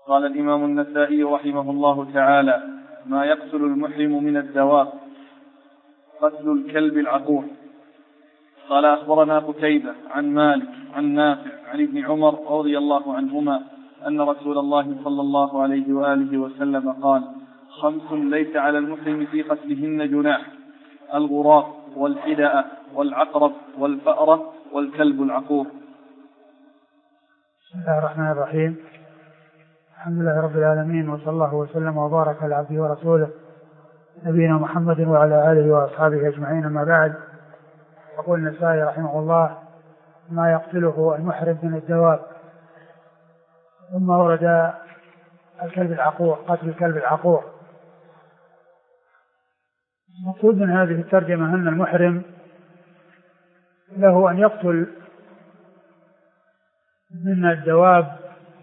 قال الإمام النسائي رحمه الله تعالى: ما يقتل المحرم من الدواب. قتل الكلب العقور. قال: أخبرنا قتيبة عن مالك عن نافع عن ابن عمر رضي الله عنهما أن رسول الله صلى الله عليه وآله وسلم قال: 5 ليس على المحرم في قتلهن جناح: الغراب والحدأة والعقرب والفأرة والكلب العقور. بسم الله الرحمن الرحيم. الحمد لله رب العالمين، وصلى الله وسلم وبارك على عبده ورسوله نبينا محمد وعلى آله وأصحابه أجمعين. أما بعد، يقول النسائي رحمه الله: ما يقتله المحرم من الدواب. ثم ورد الكلب العقور، قتل الكلب العقور. المقصود من هذه الترجمة أن المحرم له أن يقتل من الدواب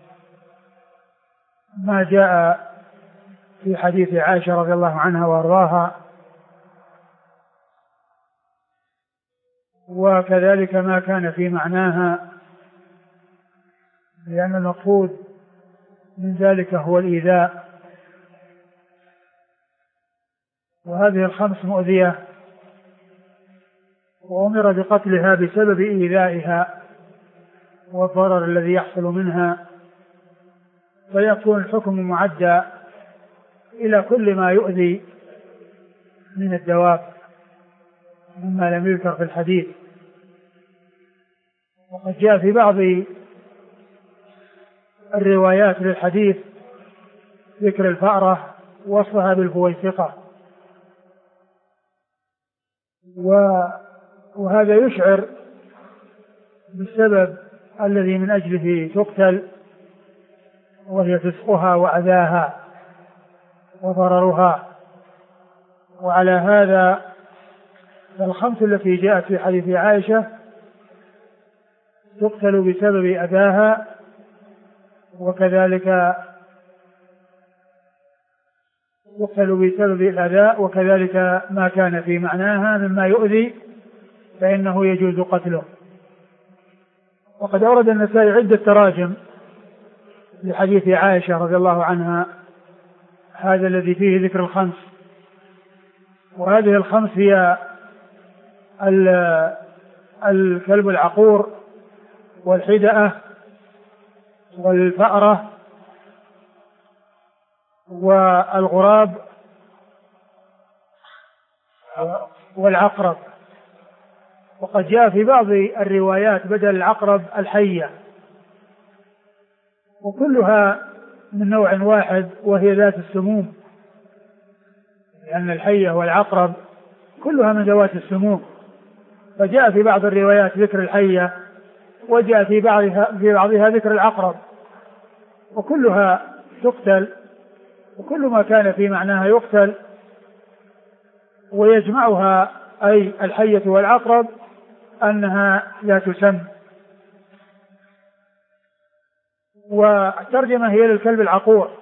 ما جاء في حديث عائشة رضي الله عنها وأرضاها، وكذلك ما كان في معناها، لأن المقصود من ذلك هو الإيذاء. وهذه ال5 مؤذية، وأمر بقتلها بسبب إيذائها والضرر الذي يحصل منها، فيكون الحكم معدى إلى كل ما يؤذي من الدواب مما لم يذكر في الحديث. وقد جاء في بعض الروايات للحديث ذكر الفأرة وصفها بالفويسقة، وهذا يشعر بالسبب الذي من أجله تقتل، وهي فسقها وأذاها وضررها. وعلى هذا ال5 التي جاءت في حديث عائشة تقتل بسبب أذاها، وكذلك يقتل بسبب الأذى، وكذلك ما كان في معناها مما يؤذي فإنه يجوز قتله. وقد أورد النسائي عدة تراجم لحديث عائشة رضي الله عنها، هذا الذي فيه ذكر ال5. وهذه ال5 هي الكلب العقور والحدأة والفأرة والغراب والعقرب. وقد جاء في بعض الروايات بدل العقرب الحية، وكلها من نوع واحد وهي ذات السموم، لأن الحية والعقرب كلها من ذوات السموم. فجاء في بعض الروايات ذكر الحية، وجاء في بعضها ذكر العقرب، وكلها تقتل، وكل ما كان في معناها يقتل. ويجمعها أي الحية والعقرب أنها لا تسم. والترجمة هي للكلب العقور.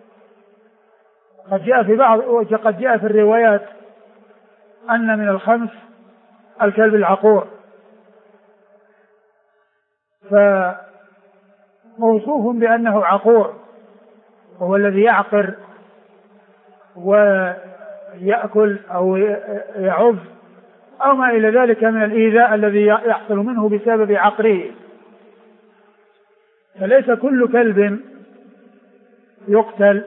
قد جاء في الروايات أن من ال5 الكلب العقور، فموصوف بأنه عقور، وهو الذي يعقر ويأكل أو يعض أو ما إلى ذلك من الإيذاء الذي يحصل منه بسبب عقره. فليس كل كلب يقتل،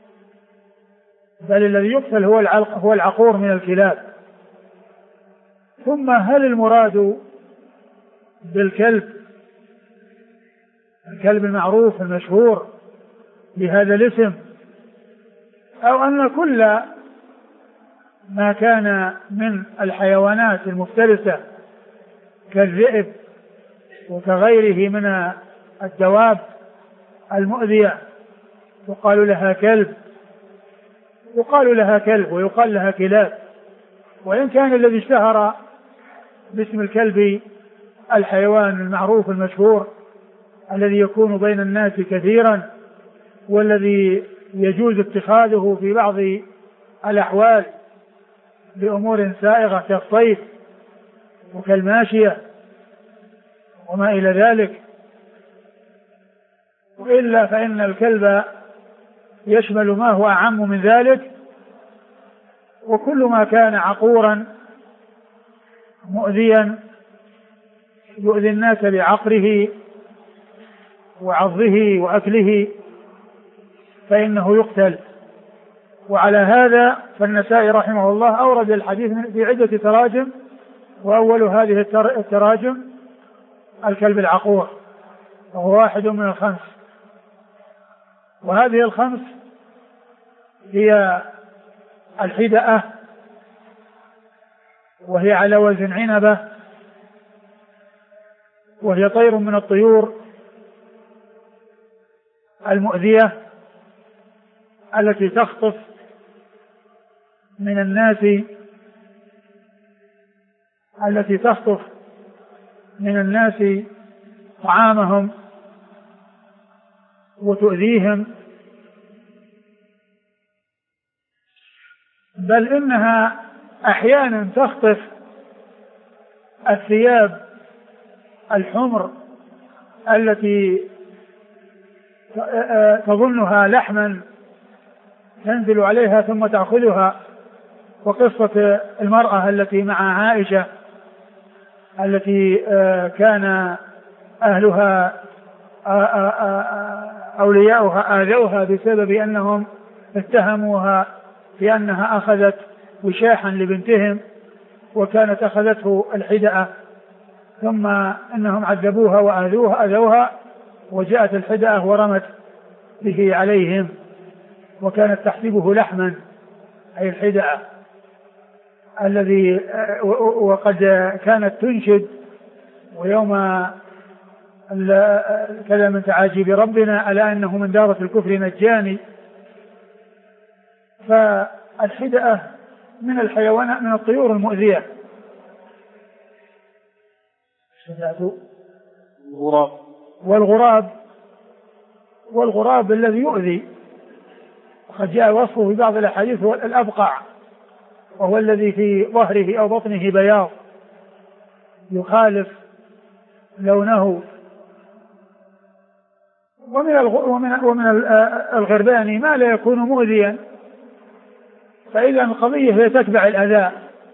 بل الذي يقتل هو العقور من الكلاب. ثم هل المراد بالكلب الكلب المعروف المشهور بهذا الاسم، أو أن كل ما كان من الحيوانات المفترسة كالذئب وكغيره من الدواب المؤذية يقال لها كلب ويقال لها كلاب. وإن كان الذي اشتهر باسم الكلب الحيوان المعروف المشهور الذي يكون بين الناس كثيرا، والذي يجوز اتخاذه في بعض الأحوال بأمور سائغة كالصيد وكالماشية وما إلى ذلك. وإلا فإن الكلب يشمل ما هو أعم من ذلك، وكل ما كان عقورا مؤذيا يؤذي الناس بعقره وعضه وأكله فإنه يقتل. وعلى هذا فالنسائي رحمه الله أورد الحديث في عدة تراجم، وأول هذه التراجم الكلب العقور، وهو واحد من الخمس. وهذه الخمس هي الحدأة، وهي على وزن عنبة، وهي طير من الطيور المؤذية التي تخطف من الناس طعامهم وتؤذيهم، بل إنها أحيانا تخطف الثياب الحمر التي تظنها لحما تنزل عليها ثم تأخذها. وقصة المرأة التي مع عائشة التي كان أهلها أولياؤها آذوها بسبب أنهم اتهموها في أنها أخذت وشاحا لبنتهم، وكانت أخذته الحدأة، ثم أنهم عذبوها وآذوها، وجاءت الحدأة ورمت به عليهم، وكانت تحسبه لحما أي الحدأة الذي وقد كانت تنشد ويوم كذا من تعاجب ربنا ألا إنه من دارة الكفر نجاني. فالحدأة من الحيوانات من الطيور المؤذية. والغراب الذي يؤذي، وقد جاء وصفه في بعض الأحاديث هو الأبقع، وهو الذي في ظهره أو بطنه بياض يخالف لونه. ومن الغربان ما لا يكون مؤذيا، فإذا القضية هي تتبع الأذى.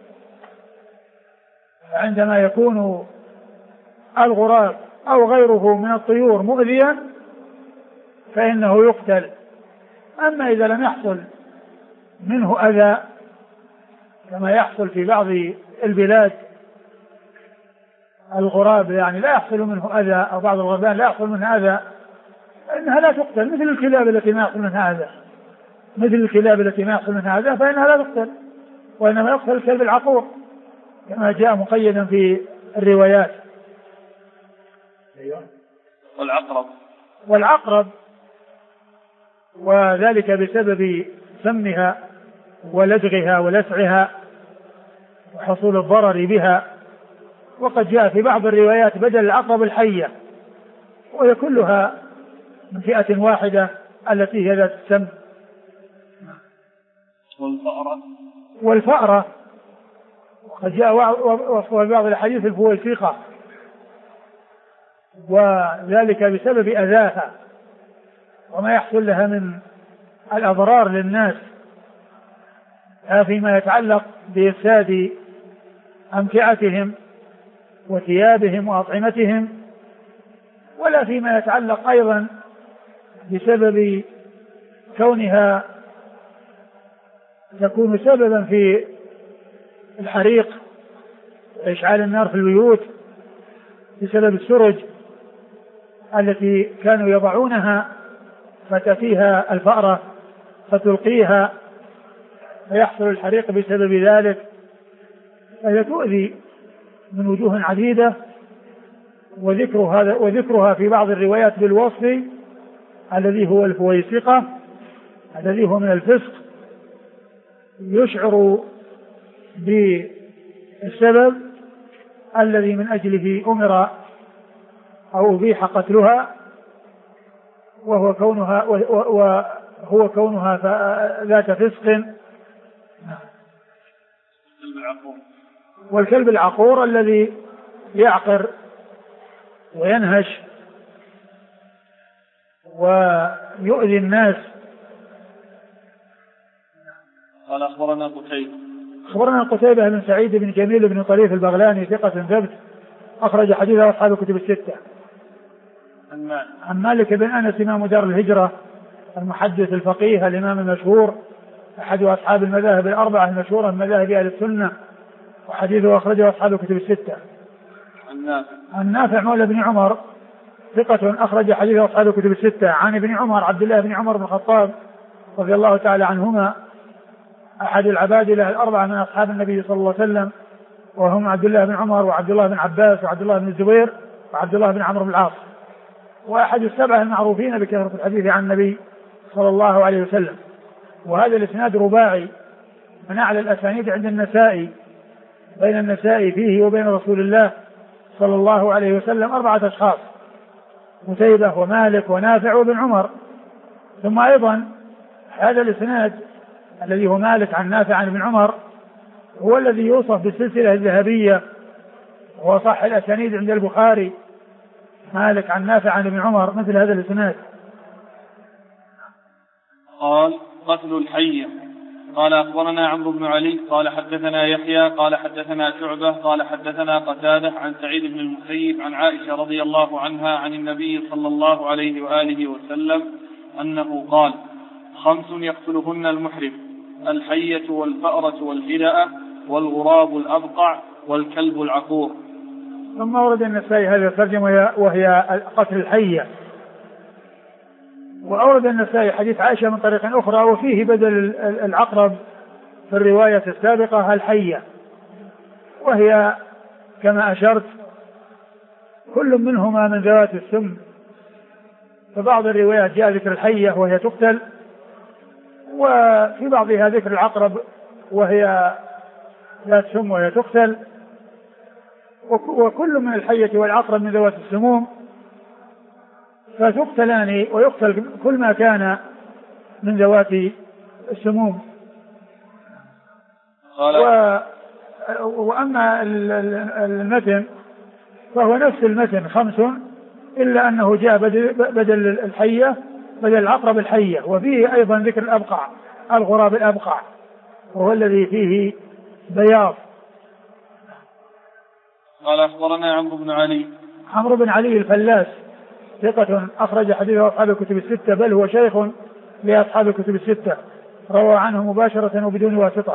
عندما يكون الغراب أو غيره من الطيور مؤذيا فإنه يقتل. أما إذا لم يحصل منه أذى كما يحصل في بعض البلاد، الغراب يعني لا يحصل منه أذى، أو بعض الغربان لا يحصل منه أذى، فإنها لا تقتل، مثل الكلاب التي ما يحصل منها أذى فإنها لا تقتل، وإنما يقتل الكلب العقور كما جاء مقيدا في الروايات. والعقرب وذلك بسبب سمها ولدغها ولسعها وحصول الضرر بها. وقد جاء في بعض الروايات بدل العقرب الحية، وهي كلها من فئة واحدة التي هي ذات السم. والفأرة وقد جاء وصفها في بعض الحديث الفويسقة، وذلك بسبب أذاها وما يحصل لها من الأضرار للناس، فيما يتعلق بإفساد أمتعتهم وثيابهم وأطعمتهم، ولا فيما يتعلق أيضا بسبب كونها تكون سببا في الحريق وإشعال النار في البيوت بسبب السرج التي كانوا يضعونها فتأتيها الفأرة فتلقيها فيحصل الحريق بسبب ذلك. فهي تؤذي من وجوه عديدة، وذكرها في بعض الروايات بالوصف الذي هو الفويسقة الذي هو من الفسق يشعر بالسبب الذي من أجله أمر أو أبيح قتلها، وهو كونها ذات فسق. والكلب العقور الذي يعقر وينهش ويؤذي الناس قال أخبرنا قتيبة. أخبرنا قتيبة بن سعيد بن جميل بن طريف البغلاني ثقة ثبت أخرج حديثه أصحاب الكتب الستة. عن مالك بن أنس إمام دار الهجرة المحدث الفقيه الإمام المشهور أحد أصحاب المذاهب الأربعة المشهورة من مذاهب أهل السنة وحديثه أخرجه أصحاب الكتب الستة. عن نافع مولى بن عمر ثقة أخرج حديثه أصحاب الكتب الستة. عن ابن عمر عبد الله بن عمر بن الخطاب رضي الله تعالى عنهما أحد العبادلة الأربعة من أصحاب النبي صلى الله عليه وسلم وهم عبد الله بن عمر وعبد الله بن عباس وعبد الله بن الزبير وعبد الله بن عمرو بن العاص وأحد السبعة المعروفين بكثرة الحديث عن النبي صلى الله عليه وسلم. وهذا الإسناد رباعي من أعلى الأسانيد عند النسائي بين النسائي فيه وبين رسول الله صلى الله عليه وسلم 4 أشخاص قتيبة ومالك ونافع وابن عمر. ثم أيضا هذا الإسناد الذي هو مالك عن نافع عن ابن عمر هو الذي يوصف بالسلسلة الذهبية وهو صح الأسانيد عند البخاري مالك عن نافع عن ابن عمر مثل هذا الإسناد. قال قتل الحية. قال أخبرنا عمرو بن علي قال حدثنا يحيى قال حدثنا شعبة قال حدثنا قتادة عن سعيد بن المسيب عن عائشة رضي الله عنها عن النبي صلى الله عليه وآله وسلم أنه قال 5 يقتلهن المحرم: الحية والفأرة والهدأة والغراب الأبقع والكلب العقور. ثم ورد النسائي هذه الترجمة وهي قتل الحية. وأورد النسائي حديث عائشة من طريق أخرى وفيه بدل العقرب في الرواية السابقة الحية، وهي كما أشرت كل منهما من ذوات السم. فبعض الروايات جاء ذكر الحية وهي تقتل، وفي بعضها ذكر العقرب وهي ذات سم وهي تقتل. وكل من الحية والعقرب من ذوات السموم فتقتلان ويقتل كل ما كان من ذوات السموم. وأما المتن فهو نفس المتن 5 إلا أنه جاء بدل الحية بدل العقرب الحية، وفيه أيضا ذكر الأبقع الغراب الأبقع وهو الذي فيه بياض. قال أخبرنا عمرو بن علي الفلاس ثقة أخرج حديثه أصحاب الكتب الستة بل هو شيخ لأصحاب الكتب الستة روى عنه مباشرة وبدون واسطة.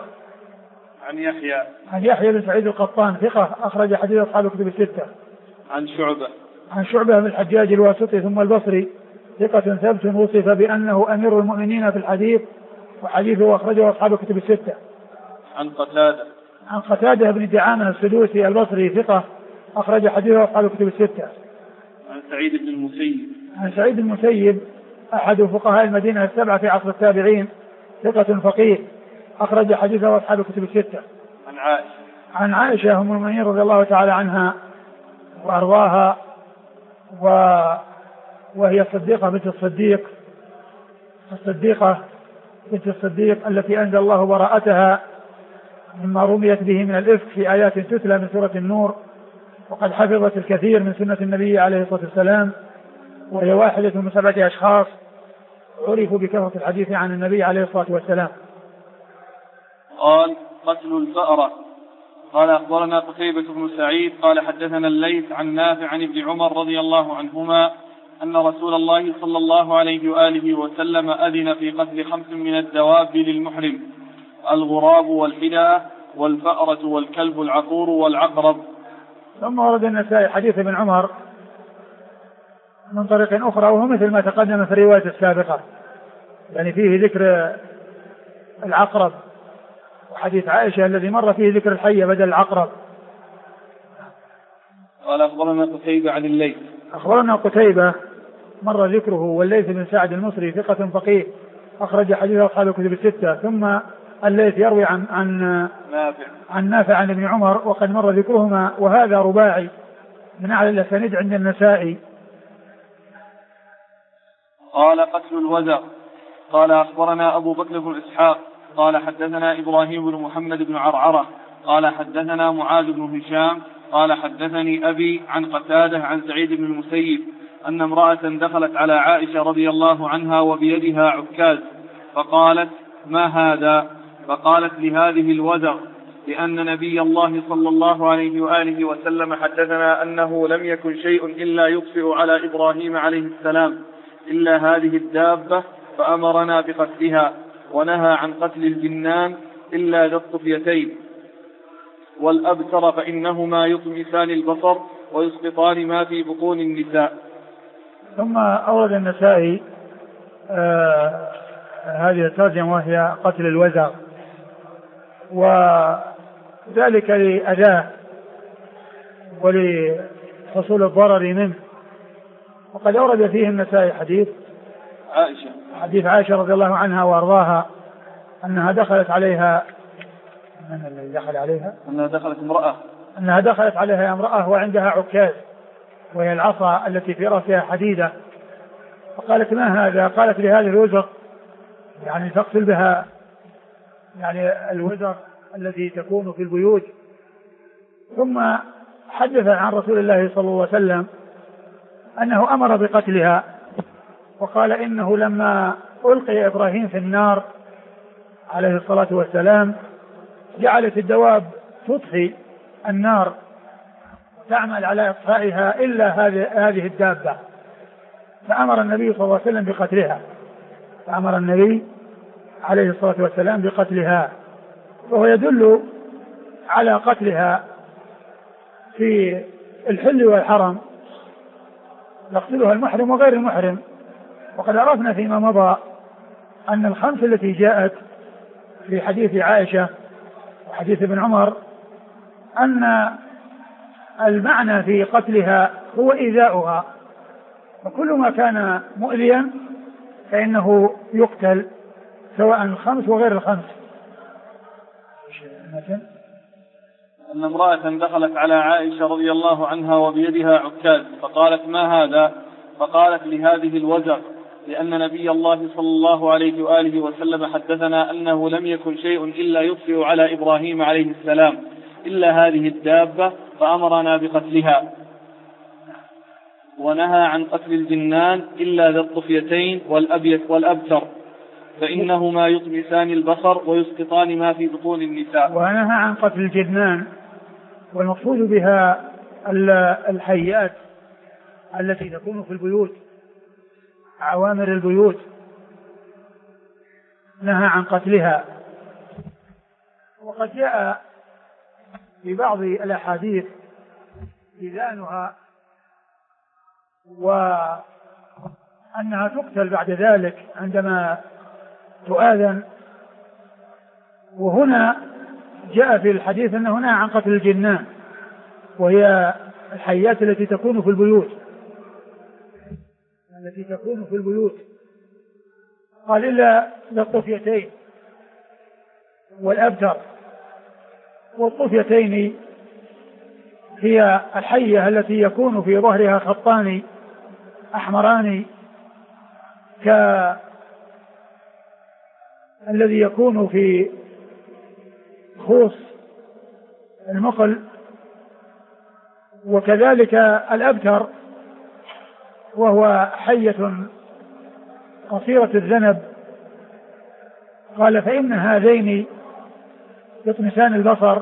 عن يحيى بن سعيد القطان ثقة أخرج حديث أصحاب الكتب الستة. عن شعبة بن الحجاج الواسطي ثم البصري ثقة ثبت وصف بأنه أمير المؤمنين في الحديث وحديثه أخرجه أصحاب الكتب الستة. عن قتادة بن دعامة السدوسي البصري ثقة أخرج حديثه أصحاب الكتب الستة. عن سعيد بن المسيب أحد فقهاء المدينة 7 في عصر التابعين ثقة فقيه أخرج حديثه أصحاب الكتب الستة. عن عائشة أم المؤمنين رضي الله تعالى عنها وأرضاها وهي الصديقة بنت الصديق التي أنزل الله براءتها مما رميت به من الإفك في آيات تتلى من سورة النور، وقد حفظت الكثير من سنة النبي عليه الصلاة والسلام، وهي واحدة من 7 أشخاص عرفوا بكثرة الحديث عن النبي عليه الصلاة والسلام. قال قتل الفأرة. قال أخبرنا قتيبة بن سعيد قال حدثنا الليث عن نافع عن ابن عمر رضي الله عنهما أن رسول الله صلى الله عليه وآله وسلم أذن في قتل 5 من الدواب للمحرم: الغراب والحدأة والفأرة والكلب العقور والعقرب. ثم ورد النسائي حديث ابن عمر من طريق أخرى وهو مثل ما تقدم في الرواية السابقة، يعني فيه ذكر العقرب، وحديث عائشة الذي مر فيه ذكر الحية بدل العقرب. قال أخبرنا قتيبة عن الليث. أخبرنا قتيبة مر ذكره، والليث بن سعد المصري ثقة فقيه أخرج حديث أصحاب الكتب الستة. ثم الليث يروي عن نافع عن ابن عمر وقد مر ذكرهما، وهذا رباعي من أعلى الأسانيد عند النسائي. قال قتل الوزغ. قال أخبرنا أبو بكر بن إسحاق قال حدثنا إبراهيم بن محمد بن عرعرة قال حدثنا معاذ بن هشام قال حدثني أبي عن قتادة عن سعيد بن المسيب أن امرأة دخلت على عائشة رضي الله عنها وبيدها عكاز، فقالت: ما هذا؟ فقالت لهذه الوزغ لأن نبي الله صلى الله عليه وآله وسلم حدثنا أنه لم يكن شيء إلا يطفئ على إبراهيم عليه السلام إلا هذه الدابة فأمرنا بقتلها ونهى عن قتل الجنان إلا ذا الطفيتين والأبتر فإنهما يطمسان البصر ويسقطان ما في بطون النساء. ثم أورد النسائي هذه الترجمة وهي قتل الوزغ، وذلك لأذاه ولحصول الضرر منه. وقد أورد فيه النسائي حديث عائشة رضي الله عنها وأرضاها أنها دخلت عليها أنها دخلت عليها امرأة وعندها عكاز وهي العصا التي في رأسها حديدة، فقالت ما هذا؟ قالت لهذه الوزغ، يعني تقتل بها يعني الوزغ الذي تكون في البيوت. ثم حدث عن رسول الله صلى الله عليه وسلم أنه أمر بقتلها، وقال إنه لما ألقي إبراهيم في النار عليه الصلاة والسلام جعلت الدواب تطفي النار تعمل على إطفائها إلا هذه الدابة، فأمر النبي صلى الله عليه وسلم بقتلها، فأمر النبي عليه الصلاة والسلام بقتلها، وهو يدل على قتلها في الحل والحرم، يقتلها المحرم وغير المحرم. وقد عرفنا فيما مضى أن الخمس التي جاءت في حديث عائشة وحديث ابن عمر أن المعنى في قتلها هو إيذاؤها، وكل ما كان مؤذيا فإنه يقتل سواء الخمس وغير الخمس. أن امرأة دخلت على عائشة رضي الله عنها وبيدها عكاز فقالت ما هذا؟ فقالت لهذه الوزغ لأن نبي الله صلى الله عليه وآله وسلم حدثنا أنه لم يكن شيء إلا يطفئ على إبراهيم عليه السلام إلا هذه الدابة فأمرنا بقتلها ونهى عن قتل الجنان إلا ذا الطفيتين والأبتر فإنهما يطمسان البصر ويسقطان ما في بطون النساء. ونهى عن قتل الجنان، والمقصود بها الحيات التي تكون في البيوت، عوامر البيوت، نهى عن قتلها. وقد جاء في بعض الأحاديث إذانها وأنها تقتل بعد ذلك عندما تؤذن. وهنا جاء في الحديث أنه نهى عن قتل الجنان وهي الحيات التي تكون في البيوت، قال إلا للطفيتين والأبتر. والطفيتين هي الحية التي يكون في ظهرها خطان أحمران الذي يكون في خوص المقل، وكذلك الأبتر وهو حية قصيرة الذنب. قال فإن هذين يطمسان البصر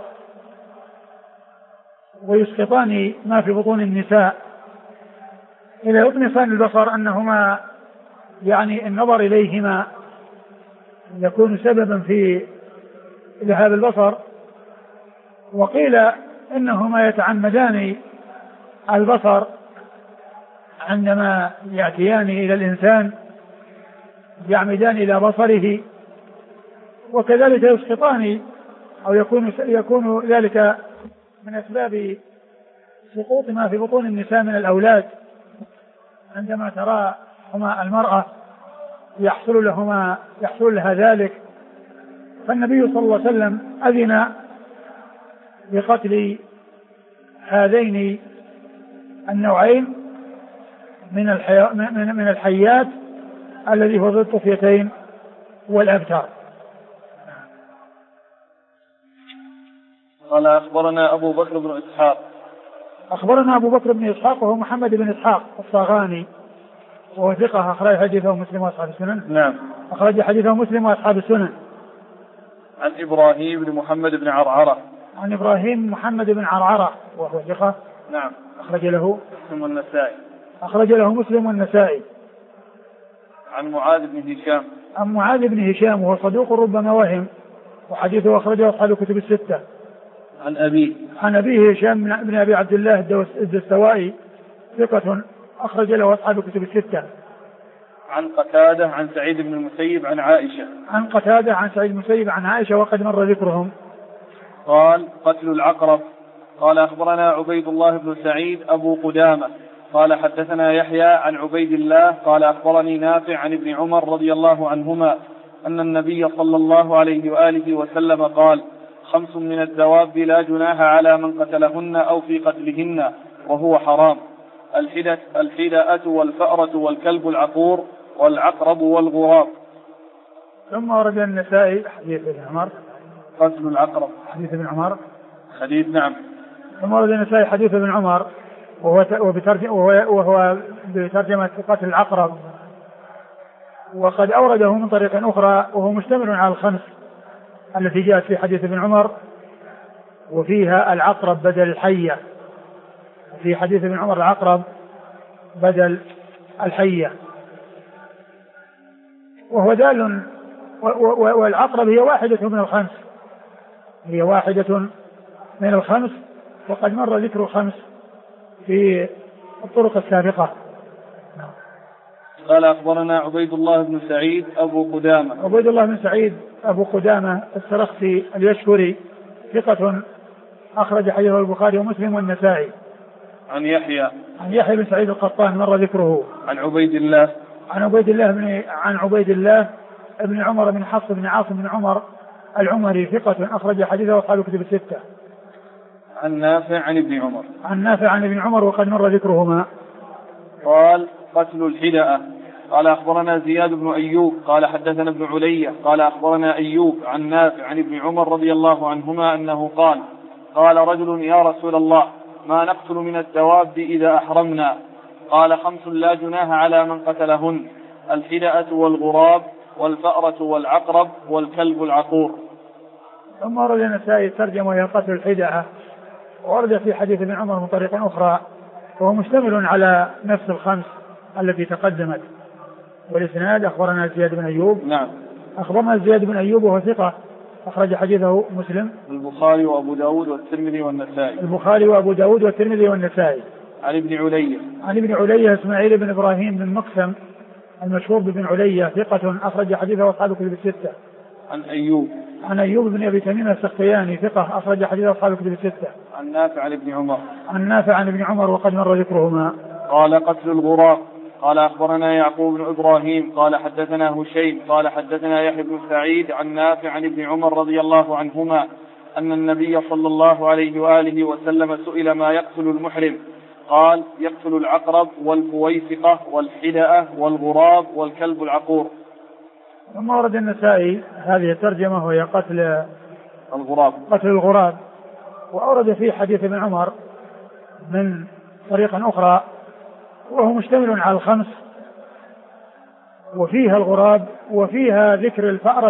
ويسقطان ما في بطون النساء. إذا يطمسان البصر أنهما يعني النظر إليهما يكون سببا في ذهاب البصر، وقيل إنهما يتعمدان البصر عندما يأتيان إلى الإنسان، يعمدان إلى بصره، وكذلك يسقطان أو يكون ذلك من أسباب سقوط ما في بطون النساء من الأولاد عندما تراهما المرأة يحصل لها ذلك. فالنبي صلى الله عليه وسلم أذن بقتل هذين النوعين من الحيات الذي هو ذو الطفيتين والأبتر. قال أخبرنا أبو بكر بن إسحاق وهو محمد بن إسحاق الصاغاني وهو ثقة، أخرج حديثه مسلم وأصحاب السنن. نعم. أخرج حديثه مسلم وأصحاب السنن. عن إبراهيم بن محمد بن عرعرة. عن إبراهيم محمد بن عرعرة وهو ثقة. نعم. أخرج له مسلم والنسائي. أخرج له مسلم والنسائي. عن معاذ بن هشام. عن معاذ بن هشام وهو صدوق ربما وهم وحديثه أخرجه أصحاب الكتب الستة. عن أبيه. عن أبيه هشام بن أبي عبد الله الدستوائي ثقة أخرج له أصحاب الكتب الستة. عن قتادة عن سعيد بن المسيب عن عائشة. عن قتادة عن سعيد المسيب عن عائشة وقد مر ذكرهم. قال قتل العقرب. قال أخبرنا عبيد الله بن سعيد أبو قدامة قال حدثنا يحيى عن عبيد الله قال أخبرني نافع عن ابن عمر رضي الله عنهما أن النبي صلى الله عليه وآله وسلم قال 5 من الدواب لا جناح على من قتلهن أو في قتلهن وهو حرام: الحدأة والفأرة والكلب العقور والعقرب والغراب. ثم ورد النسائي حديث ابن عمر قتل العقرب. حديث ابن عمر حديث. نعم. ثم ورد النسائي حديث ابن عمر وهو بترجمة قتل العقرب، وقد أورده من طريق أخرى وهو مشتمل على الخمس التي جاءت في حديث ابن عمر وفيها العقرب بدل الحية. في حديث ابن عمر العقرب بدل الحية، وهو دال والعقرب هي واحدة من الخمس، هي واحدة من الخمس، وقد مر ذكر الخمس في الطرق السابقة. قال أخبرنا عبيد الله بن سعيد أبو قدامة. عبيد الله بن سعيد أبو قدامة السرخسي اليشكري ثقة أخرج حديثه البخاري ومسلم والنسائي. عن يحيى بن سعيد القطان مر ذكره. عن عبيد الله بن عمر بن حفص بن عاصم بن عمر العمري ثقة أخرج حديثه أصحاب الكتب الستة. عن نافع عن ابن عمر وقد مر ذكرهما. قال قتل الحدأة. قال أخبرنا زياد بن أيوب قال حدثنا ابن علية قال أخبرنا أيوب عن نافع عن ابن عمر رضي الله عنهما أنه قال رجل: يا رسول الله، ما نقتل من الدواب إذا أحرمنا؟ قال: 5 لا جناح على من قتلهن: الحدأة والغراب والفأرة والعقرب والكلب العقور. ثم ورد النسائي ترجم وهي قتل الحدأة، ورد في حديث ابن عمر من طريق أخرى وهو مشتمل على نفس الخمس التي تقدمت. والإسناد أخبرنا زياد بن أيوب. نعم. أخبرنا زياد بن أيوب وهو ثقة أخرج حديثه مسلم البخاري وأبو داود والترمذي والنسائي. عن ابن علية إسماعيل بن إبراهيم بن مقسم المشهور بابن علية ثقة أخرج حديثه أصحاب الكتب الستة. عن أيوب بن أبي تميم السختياني ثقة أخرج حديثه أصحاب الكتب الستة. عن نافع عن ابن عمر وقد مر ذكرهما. قال قتل الغراب. قال أخبرنا يعقوب بن إبراهيم قال حدثنا هشيم قال حدثنا يحيى بن سعيد عن نافع عن ابن عمر رضي الله عنهما أن النبي صلى الله عليه وآله وسلم سئل ما يقتل المحرم، قال: يقتل العقرب والفويسقة والحدأة والغراب والكلب العقور. ثم ورد النسائي هذه الترجمة وهي قتل الغراب، وأورد فيه حديث ابن عمر من طريق أخرى وهو مشتمل على الخمس، وفيها الغراب وفيها ذكر الفأرة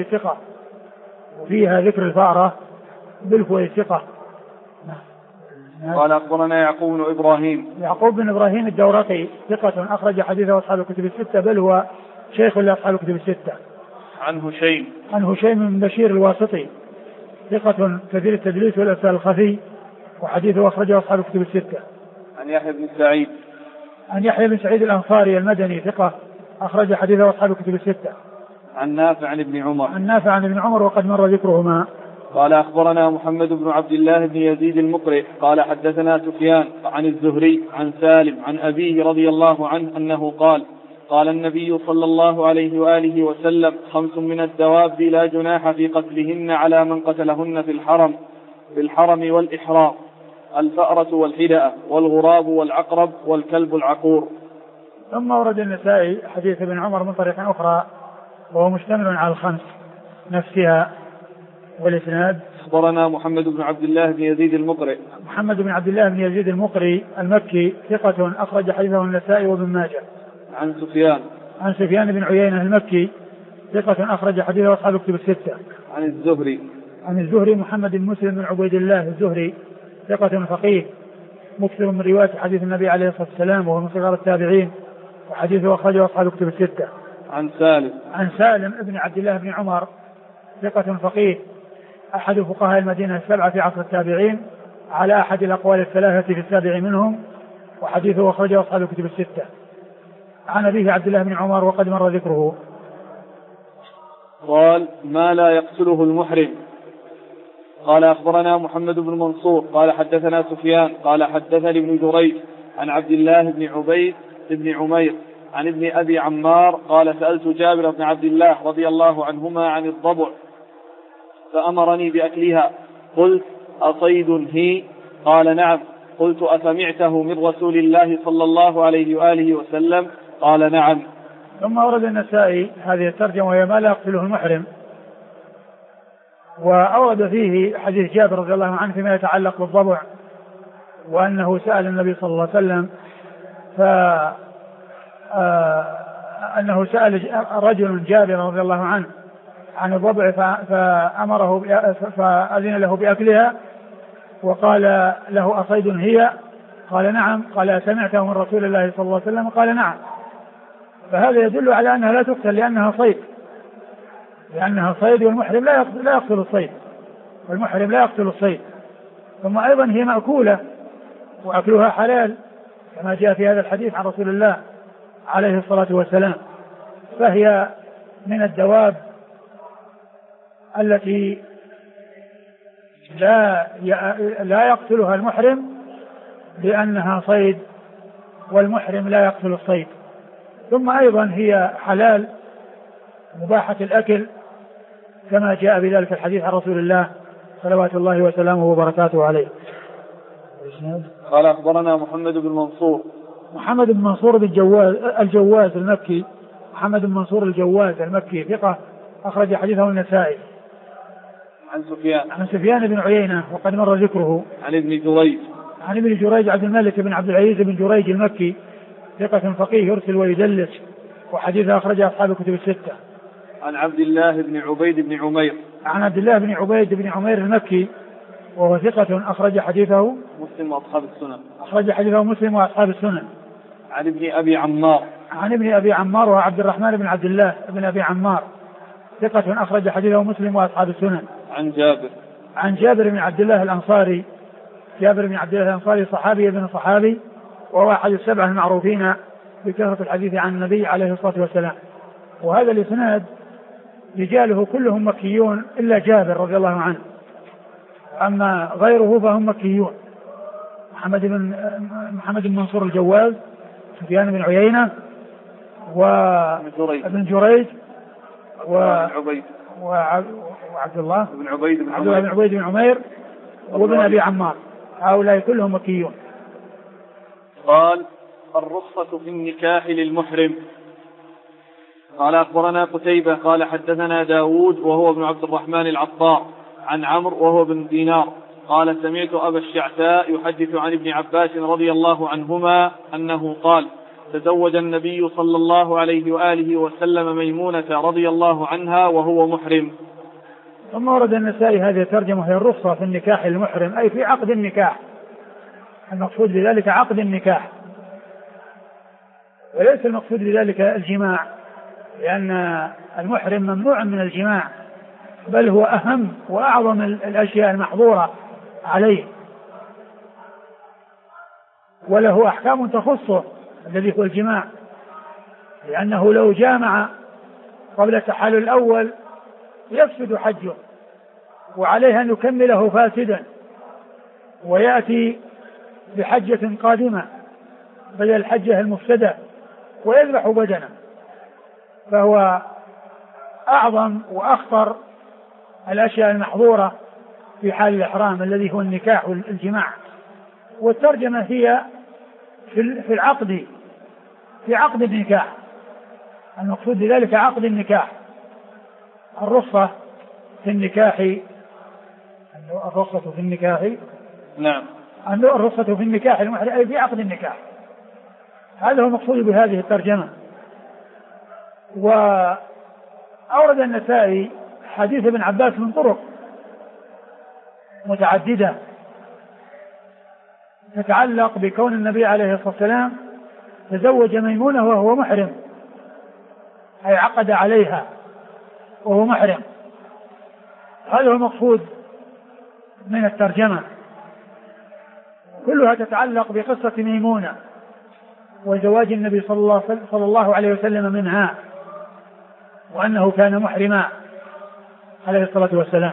بالفويسقة. قال أخبرنا يعقوب بن إبراهيم الدورقي ثقة أخرج حديثه أصحاب الكتب الستة، بل هو شيخ لأصحاب الكتب الستة. عن هشيم بن بشير الواسطي ثقة كثير التدليس والإرسال الخفي وحديثه أخرجه أصحاب الكتب الستة. عن يحيى بن سعيد الأنصاري المدني ثقة أخرج حديثه أصحاب الكتب الستة. عن نافع عن ابن عمر وقد مر ذكرهما. قال أخبرنا محمد بن عبد الله بن يزيد المقرئ قال حدثنا سفيان عن الزهري عن سالم عن أبيه رضي الله عنه أنه قال النبي صلى الله عليه وآله وسلم: 5 من الدواب لا جناح في قتلهن على من قتلهن في الحرم والإحرام: الفأرة والحدأة والغراب والعقرب والكلب العقور. ثم ورد النسائي حديث ابن عمر من طريق أخرى وهو مشتمل على الخمس نفسها. والإسناد أخبرنا محمد بن عبد الله بن يزيد المقري المكي ثقة أخرج حديثه النسائي وابن ماجه. عن سفيان بن عيينة المكي ثقة أخرج حديثه أصحاب الكتب الستة. عن الزهري. عن الزهري محمد بن مسلم بن عبيد الله الزهري ثقة فقيه مكثر من رواية حديث النبي عليه الصلاة والسلام، وهو من صغار التابعين، وحديثه أخرجه أصحاب الكتب الستة. عن سالم ابن عبد الله بن عمر ثقة فقيه أحد فقهاء المدينة السبعة في عصر التابعين، على أحد الأقوال الثلاثة في السابع منهم، وحديثه أخرجه أصحاب الكتب الستة. عن أبيه عبد الله بن عمر وقد مر ذكره. قال: ما لا يقتله المحرم. قال: أخبرنا محمد بن منصور قال حدثنا سفيان قال حدثني ابن جريج عن عبد الله بن عبيد بن عمير عن ابن أبي عمار قال: سألت جابر بن عبد الله رضي الله عنهما عن الضبع فأمرني بأكلها، قلت: أصيد هي؟ قال: نعم. قلت: أسمعته من رسول الله صلى الله عليه وآله وسلم؟ قال: نعم. ثم أورد النسائي هذه الترجمة وهي ما لا يقتله المحرم، وأورد فيه حديث جابر رضي الله عنه فيما يتعلق بالضبع، وأنه سأل النبي صلى الله عليه وسلم أنه سأل رجل جابر رضي الله عنه عن الضبع فأمره فأذن له بأكلها، وقال له: أصيد هي؟ قال: نعم. قال: سمعته من رسول الله صلى الله عليه وسلم؟ قال: نعم. فهذا يدل على أنها لا تقتل لأنها صيد، والمحرم لا يقتل الصيد، والمحرم لا يقتل الصيد. ثم أيضا هي مأكولة وأكلها حلال كما جاء في هذا الحديث عن رسول الله عليه الصلاة والسلام، فهي من الدواب التي لا يقتلها المحرم لأنها صيد، والمحرم لا يقتل الصيد. ثم أيضا هي حلال مباحة الأكل كما جاء بذلك الحديث عن رسول الله صلوات الله وسلامه وبركاته عليه. قال: أخبرنا محمد بن منصور الجواز المكي، محمد بن منصور الجواز المكي ثقة أخرج حديثه النسائي. عن سفيان بن عيينة وقد مر ذكره. عن ابن جريج عبد الملك بن عبد العزيز بن جريج المكي ثقة فقيه يرسل ويدلس، وحديثه أخرجه أصحاب الكتب الستة. عن عبد الله بن عبيد بن عمير. عن عبد الله بن عبيد بن عمير المكي وهو ثقة أخرج حديثه مسلم وأصحاب السنن. مسلم وأصحاب السنن. عن ابن أبي عمار وهو عبد الرحمن بن عبد الله بن أبي عمار ثقة أخرج حديثه مسلم وأصحاب السنن. عن جابر بن عبد الله الأنصاري. جابر بن عبد الله الأنصاري صحابي ابن صحابي، وهو أحد السبعة المعروفين بكثرة الحديث عن النبي عليه الصلاة والسلام. وهذا الإسناد رجاله كلهم مكيون إلا جابر رضي الله عنه، أما غيره فهم مكيون: محمد بن منصور الجواز، سفيان بن عيينة، وابن جريج، وعبد الله بن عبيد بن عمير، وابن أبي عمار، هؤلاء كلهم مكيون. قال: الرخصة في النكاح للمحرم. قال: أخبرنا قتيبة قال حدثنا داود وهو ابن عبد الرحمن العطار عن عمرو وهو ابن دينار قال: سمعت أبا الشعثاء يحدث عن ابن عباس رضي الله عنهما أنه قال: تزوج النبي صلى الله عليه وآله وسلم ميمونة رضي الله عنها وهو محرم. ثم ورد النسائي هذه الترجمة: هي الرخصة في النكاح للمحرم، أي في عقد النكاح. المقصود بذلك عقد النكاح، وليس المقصود بذلك الجماع، لأن المحرم ممنوع من الجماع، بل هو أهم وأعظم الأشياء المحظورة عليه، وله أحكام تخصه الذي هو الجماع، لأنه لو جامع قبل التحلل الأول يفسد حجه، وعليه أن يكمله فاسدا ويأتي بحجة قادمة بدل الحجة المفسدة ويذبح بدنه، فهو أعظم وأخطر الأشياء المحظورة في حال الإحرام الذي هو النكاح والجماع. والترجمة هي في العقد، في عقد النكاح، المقصود بذلك عقد النكاح. الرخصة في النكاح، الرخصة في النكاح، نعم، الرخصة في النكاح المحرم أي في عقد النكاح، هذا هو المقصود بهذه الترجمة. وأورد النسائي حديث ابن عباس من طرق متعددة تتعلق بكون النبي عليه الصلاة والسلام تزوج ميمونة وهو محرم، أي عقد عليها وهو محرم. هذا هو المقصود من الترجمة، كلها تتعلق بقصة ميمونة وزواج النبي صلى الله عليه وسلم منها، وأنه كان محرما عليه الصلاة والسلام.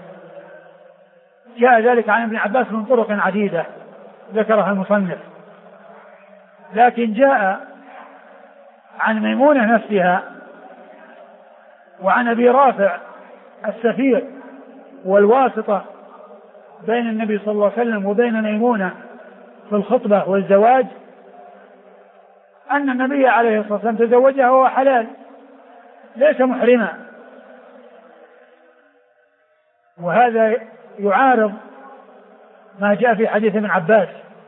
جاء ذلك عن ابن عباس من طرق عديدة ذكرها المصنف، لكن جاء عن ميمونة نفسها وعن أبي رافع السفير والواسطة بين النبي صلى الله عليه وسلم وبين ميمونة في الخطبة والزواج، أن النبي عليه الصلاة والسلام تزوجها وهو حلال ليس محرما. وهذا يعارض ما جاء في حديث ابن عباس،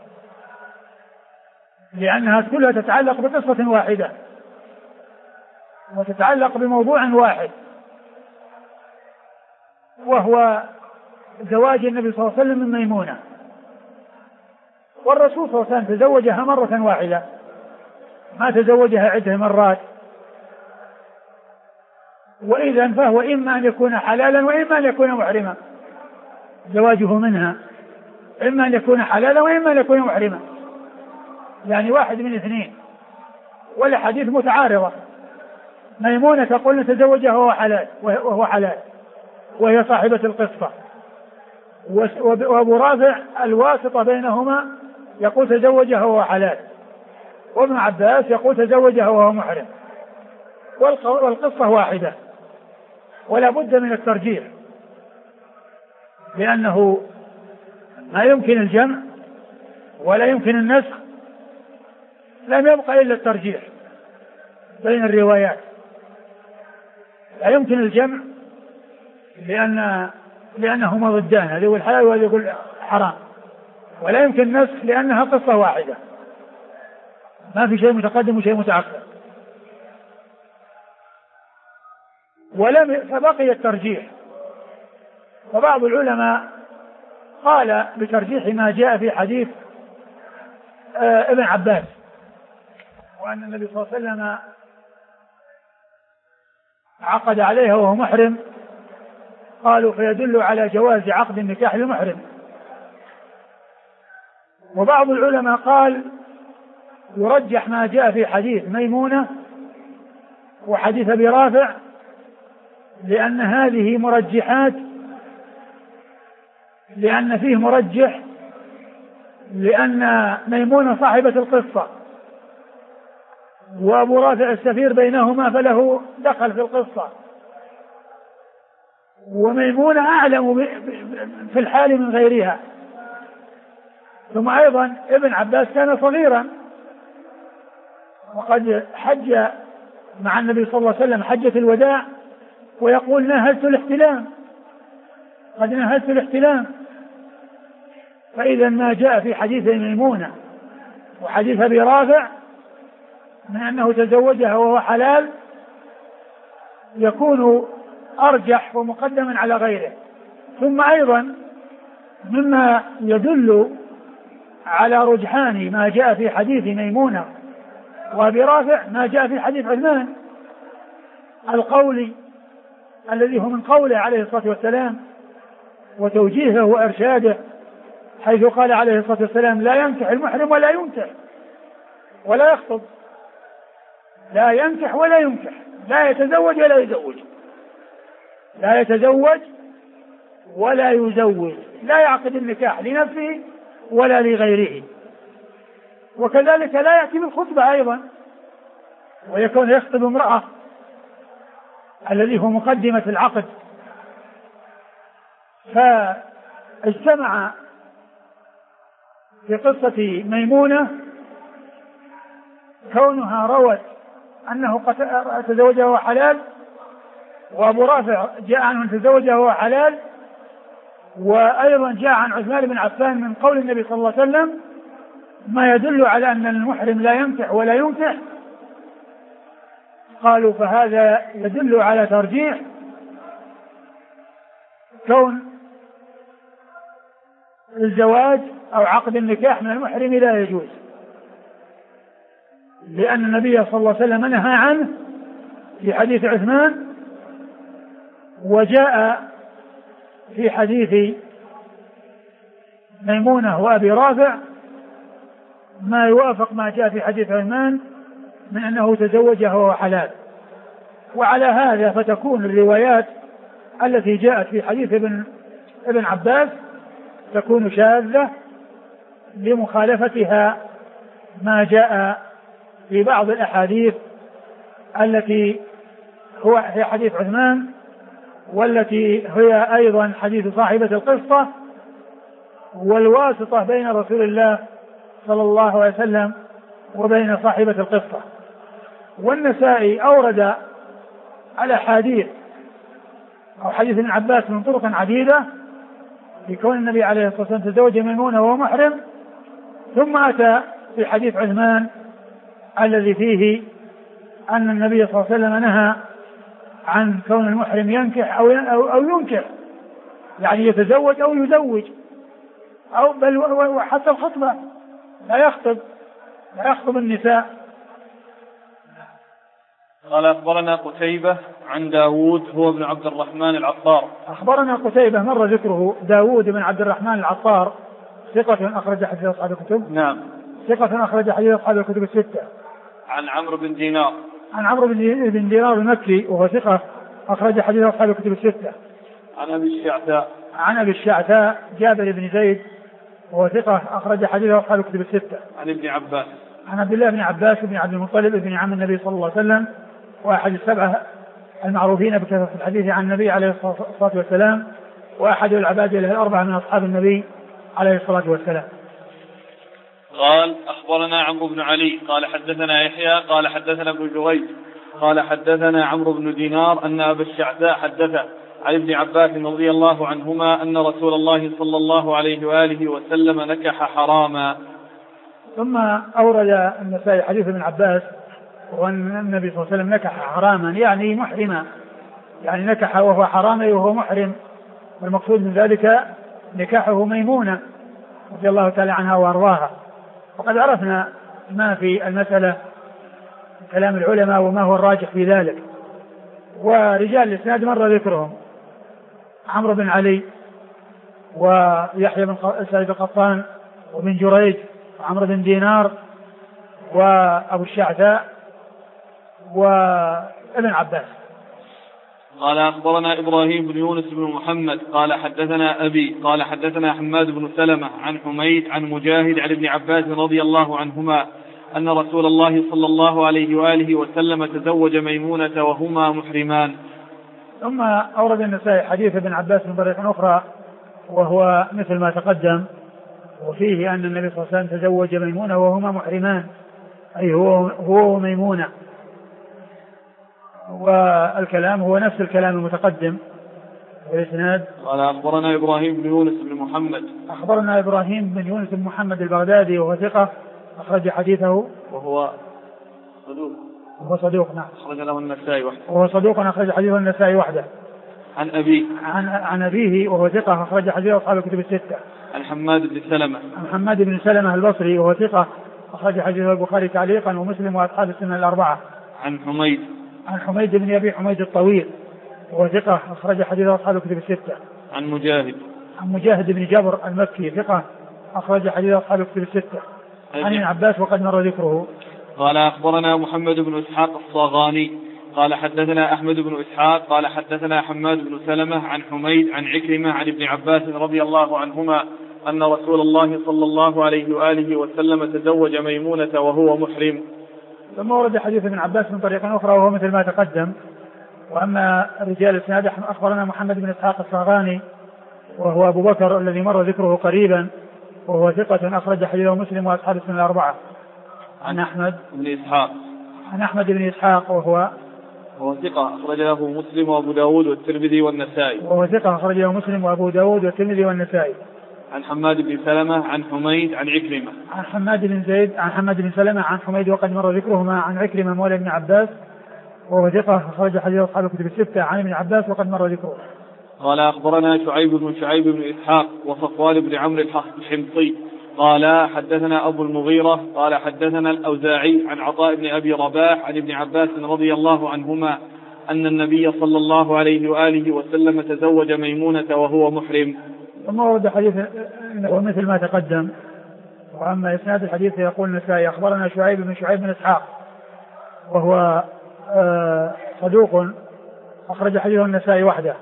لأنها كلها تتعلق بقصة واحدة وتتعلق بموضوع واحد، وهو زواج النبي صلى الله عليه وسلم من ميمونة. والرسول صلى الله عليه وسلم تزوجها مرة واحدة، ما تزوجها عدة مرات، وإذا فهو إما أن يكون حلالا وإما أن يكون محرما. زواجه منها إما أن يكون حلالا وإما أن يكون محرما، يعني واحد من اثنين، والحديث متعارضة. ميمونة تقول نتزوجها وهو حلال وهي صاحبة القصة، وأبو رافع الواسطة بينهما يقول تزوجها وهو حلال، وابن عباس يقول تزوجها وهو محرم، والقصة واحدة، ولا بد من الترجيح، لأنه ما يمكن الجمع ولا يمكن النسخ، لم يبقى إلا الترجيح بين الروايات. لا يمكن الجمع لأنهما ضدان، هذا يقول حلال وهذا يقول حرام، ولا يمكن النسخ لأنها قصة واحدة، ما في شيء متقدم وشيء متأخر. فبقي الترجيح، وبعض العلماء قال بترجيح ما جاء في حديث ابن عباس، وأن النبي صلى الله عليه وسلم عقد عليها وهو محرم، قالوا فيدل على جواز عقد النكاح للمحرم. وبعض العلماء قال يرجح ما جاء في حديث ميمونة وحديث أبي رافع، لأن هذه مرجحات، لأن فيه مرجح، لأن ميمونة صاحبة القصة وأبو رافع السفير بينهما فله دخل في القصة، وميمونة أعلم في الحال من غيرها. ثم أيضا ابن عباس كان صغيرا وقد حج مع النبي صلى الله عليه وسلم حجة الوداع، ويقول نهزت الاحتلام، قد نهزت الاحتلام. فإذا ما جاء في حديث ميمونة وحديث أبي رافع من أنه تزوجها وهو حلال يكون أرجح ومقدما على غيره. ثم أيضا مما يدل على رجحان ما جاء في حديث ميمونة وأبي رافع ما جاء في حديث عثمان القولي الذي هو من قوله عليه الصلاة والسلام وتوجيهه وإرشاده، حيث قال عليه الصلاة والسلام لا ينكح المحرم ولا ينكح ولا يخطب، لا ينكح ولا ينكح، لا يتزوج ولا يزوج، لا يتزوج ولا يزوج، لا يعقد النكاح لنفسه ولا لغيره. وكذلك لا يأتي بالخطبة أيضا ويكون يخطب امرأة الذي هو مقدمة العقد. فاجتمع في قصة ميمونة كونها روت أنه تزوجها وهو حلال، وأبو رافع جاء عنه أن تزوجها وهو حلال، وأيضا جاء عن عثمان بن عفان من قول النبي صلى الله عليه وسلم ما يدل على أن المحرم لا ينكح ولا ينكح. قالوا فهذا يدل على ترجيح كون الزواج أو عقد النكاح من المحرم لا يجوز، لأن النبي صلى الله عليه وسلم نهى عنه في حديث عثمان، وجاء في حديث ميمونة وأبي رافع ما يوافق ما جاء في حديث عثمان من أنه تزوجه وهو حلال. وعلى هذا فتكون الروايات التي جاءت في حديث ابن عباس تكون شاذة لمخالفتها ما جاء في بعض الأحاديث التي هو في حديث عثمان، والتي هي أيضا حديث صاحبة القصة والواسطة بين رسول الله صلى الله عليه وسلم وبين صاحبة القصة. والنسائي أورد الأحاديث أو حديث ابن عباس من طرق عديدة في كون النبي عليه الصلاة والسلام تزوج ميمونة وهو محرم، ثم أتى في حديث عثمان الذي فيه أن النبي صلى الله عليه وسلم نهى عن كون المحرم ينكح أو ينكح، يعني يتزوج أو يزوج، أو بل وحتى الخطبة لا يخطب النساء. قال أخبرنا قتيبة عن داود هو ابن عبد الرحمن العطار. أخبرنا قتيبة مر ذكره. داود بن عبد الرحمن العطار ثقة أخرج حديث أصحاب الكتب. نعم. ثقة أخرج حديث أصحاب الكتب الستة. عن عمرو بن دينار. عن عمرو بن دينار المكي وهو ثقة أخرج حديث أصحاب الكتب الستة. عن أبي الشعثاء. عن أبي الشعثاء جابر بن زيد وهو ثقة أخرج حديث أصحاب الكتب الستة. عن ابن عباس. عن عبد الله بن عباس بن عبد المطلب بن عم النبي صلى الله عليه وسلم، وأحد السبعة المعروفين بكثرة الحديث عن النبي عليه الصلاة والسلام، وأحد العباد الأربعة من أصحاب النبي عليه الصلاة والسلام. قال أخبرنا عمرو بن علي قال حدثنا يحيى قال حدثنا ابن جريج قال حدثنا عمرو بن دينار أن أبا الشعثاء حدثه عن ابن عباس رضي الله عنهما أن رسول الله صلى الله عليه وآله وسلم نكح حراما. ثم أورد النسائي حديث ابن عباس وأن النبي صلى الله عليه وسلم نكح حراما يعني محرما، يعني نكح وهو حرامي وهو محرم، والمقصود من ذلك نكاحه ميمونة رضي الله تعالى عنها وأرضاها. وقد عرفنا ما في المسألة كلام العلماء وما هو الراجح في ذلك. ورجال الإسناد مر ذكرهم: عمرو بن علي ويحيى بن سعيد القطان وابن جريج وعمرو بن دينار وأبو الشعثاء وابن عباس. قال أخبرنا إبراهيم بن يونس بن محمد قال حدثنا أبي قال حدثنا حماد بن سلمة عن حميد عن مجاهد عن ابن عباس رضي الله عنهما أن رسول الله صلى الله عليه وآله وسلم تزوج ميمونة وهما محرمان. ثم أورد النسائي حديث ابن عباس من طريق أخرى وهو مثل ما تقدم، وفيه أن النبي صلى الله عليه وسلم تزوج ميمونة وهما محرمان، أي هو وميمونة. والكلام هو نفس الكلام المتقدم. والإسناد قال أخبرنا إبراهيم بن يونس بن محمد. أخبرنا إبراهيم بن يونس بن محمد البغدادي وهو ثقة أخرج حديثه وهو صدوق. نعم. أخرج له النسائي وحده. وهو صدوق أخرج حديثه النسائي وحده. عن أبي عن أبيه وهو ثقة أخرج حديثه أصحاب الكتب الستة. عن حماد بن سلمة. عن حماد بن سلمة البصري وهو ثقة أخرج حديثه البخاري تعليقا ومسلم وأصحاب السنة الأربعة. عن حميد. عن حميد بن أبي حميد الطويل وهو ثقة أخرج حديثه أصحاب الكتب الستة. عن مجاهد. عن مجاهد بن جبر المكي ثقة أخرج حديثه أصحاب الكتب الستة. عن ابن عباس وقد مر ذكره. قال أخبرنا محمد بن إسحاق الصاغاني قال حدثنا أحمد بن إسحاق قال حدثنا حماد بن سلمة عن حميد عن عكرمة عن ابن عباس رضي الله عنهما أن رسول الله صلى الله عليه وآله وسلم تزوج ميمونة وهو محرم. ثم ورد حديث ابن عباس من طريق أخرى وهو مثل ما تقدم. وأما رجال الإسناد أخبرنا محمد بن إسحاق الصاغاني وهو أبو بكر الذي مر ذكره قريبا وهو ثقة أخرج حديثه مسلم وأصحاب السنة الأربعة. عن أحمد بن إسحاق وهو ثقة أخرج له مسلم وأبو داود والترمذي والنسائي. وهو ثقة أخرج له مسلم وأبو داود والترمذي والنسائي. عن حماد بن سلمة عن حميد عن عكرمة. عن حماد بن زيد عن حماد بن سلمة عن حميد وقد مر ذكرهما عن عكرمة مولى ابن عباس وهو ثقة أخرج حديث أصحاب الكتب الستة عن ابن عباس وقد مر ذكره. قال أخبرنا شعيب بن إسحاق وصفوان بن عمرو الحمصي قال حدثنا أبو المغيرة قال حدثنا الأوزاعي عن عطاء بن أبي رباح عن ابن عباس رضي الله عنهما أن النبي صلى الله عليه وآله وسلم تزوج ميمونة وهو محرم. ثم ورد حديث ومثل ما تقدم. وأما إسناد الحديث يقول النسائي أخبرنا شعيب بن إسحاق وهو صدوق أخرج حديثه النسائي وحده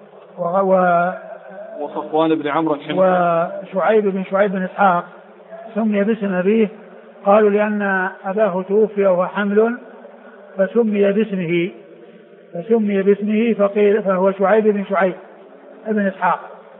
وصفوان بن عمرو الحمصي. وشعيب بن إسحاق سمي باسم أبيه قالوا لأن أباه توفي وهو حمل فسمي باسمه فقيل فهو شعيب بن إسحاق.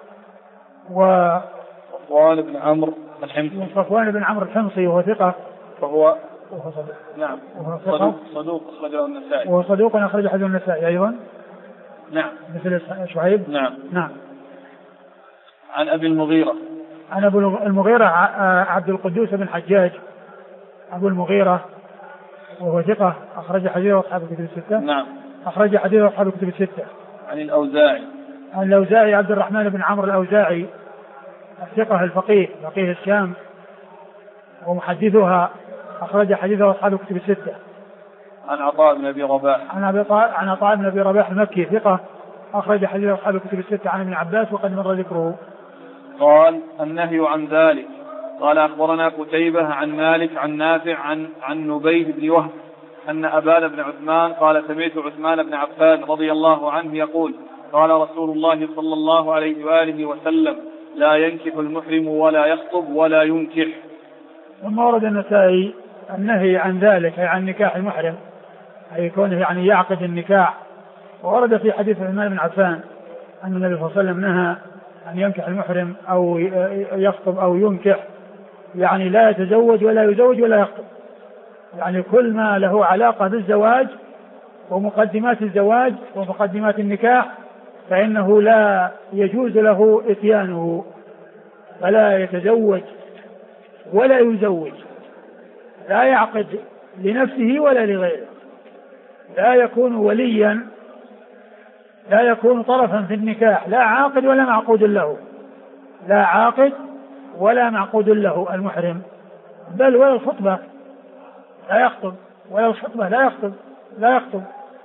وصفوان بن عمرو الحمصي وهو ثقة فهو نعم صدوق أخرجه النسائي. وهو صدوق أخرج حديث النسائي أيضا. نعم مثل شعيب. نعم. عن أبي المغيرة. عن أبو المغيرة عبد القدوس بن حجاج أبو المغيرة وهو ثقة أخرج حديثه أصحاب الكتب الستة. نعم أخرج حديثه أصحاب الكتب الستة. عن الأوزاعي عبد الرحمن بن عمرو الأوزاعي الثقة الفقيه الشام ومحدثها أخرج حديثه أصحاب الكتب الستة. عن عطاء بن أبي رباح. عن عطاء بن أبي رباح المكي ثقة أخرج حديث أصحاب الكتب الستة عن ابن عباس وقد مر ذكره. قال النهي عن ذلك. قال أخبرنا قتيبة عن مالك عن نافع عن نبيه بن وهب أن أبان بن عثمان قال سمعت عثمان بن عفان رضي الله عنه يقول قال رسول الله صلى الله عليه وآله وسلم لا ينكح المحرم ولا يخطب ولا ينكح. ثم ورد النسائي النهي عن ذلك أي عن نكاح المحرم أي كونه يعني يعقد النكاح. وورد في حديث عثمان بن عفان أن النبي صلى الله عليه وسلم نهى أن ينكح المحرم أو يخطب أو ينكح يعني لا يتزوج ولا يزوج ولا يخطب يعني كل ما له علاقة بالزواج ومقدمات الزواج ومقدمات النكاح فإنه لا يجوز له إتيانه فلا يتزوج ولا يزوج لا يعقد لنفسه ولا لغيره لا يكون وليا لا يكون طرفا في النكاح لا عاقد ولا معقود له المحرم بل ولا الخطبة لا يخطب لا يخطب.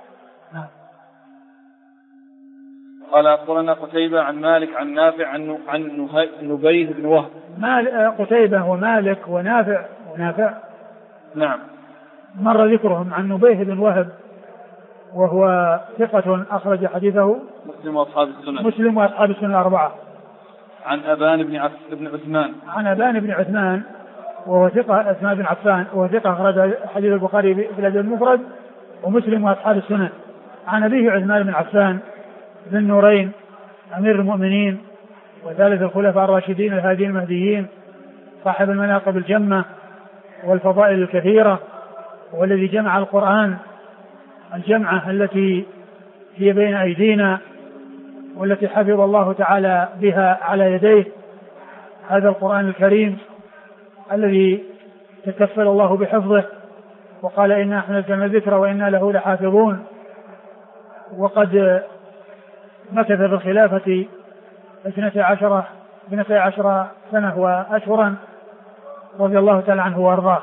قال أخبرنا قتيبة عن مالك عن نافع عن نبيه بن وهب. قتيبة ومالك ونافع نعم مر ذكرهم. عن نبيه بن وهب وهو ثقة أخرج حديثه مسلم وأصحاب السنن الأربعة. عن أبان بن عثمان وهو ثقة أسماء بن عفان وهو ثقة أخرج حديث البخاري في الأدب المفرد ومسلم وأصحاب السنن. عن أبيه عثمان بن عفان ذي النورين أمير المؤمنين وثالث الخلفاء الراشدين الهاديين المهديين صاحب المناقب الجمة والفضائل الكثيرة والذي جمع القرآن الجمعة التي هي بين أيدينا والتي حفظ الله تعالى بها على يديه هذا القرآن الكريم الذي تكفل الله بحفظه وقال إنا نحن نزلنا الذكر وإنا له لحافظون. وقد مكث في الخلافة 12 سنة وأشهرا رضي الله تعالى عنه وارضاه.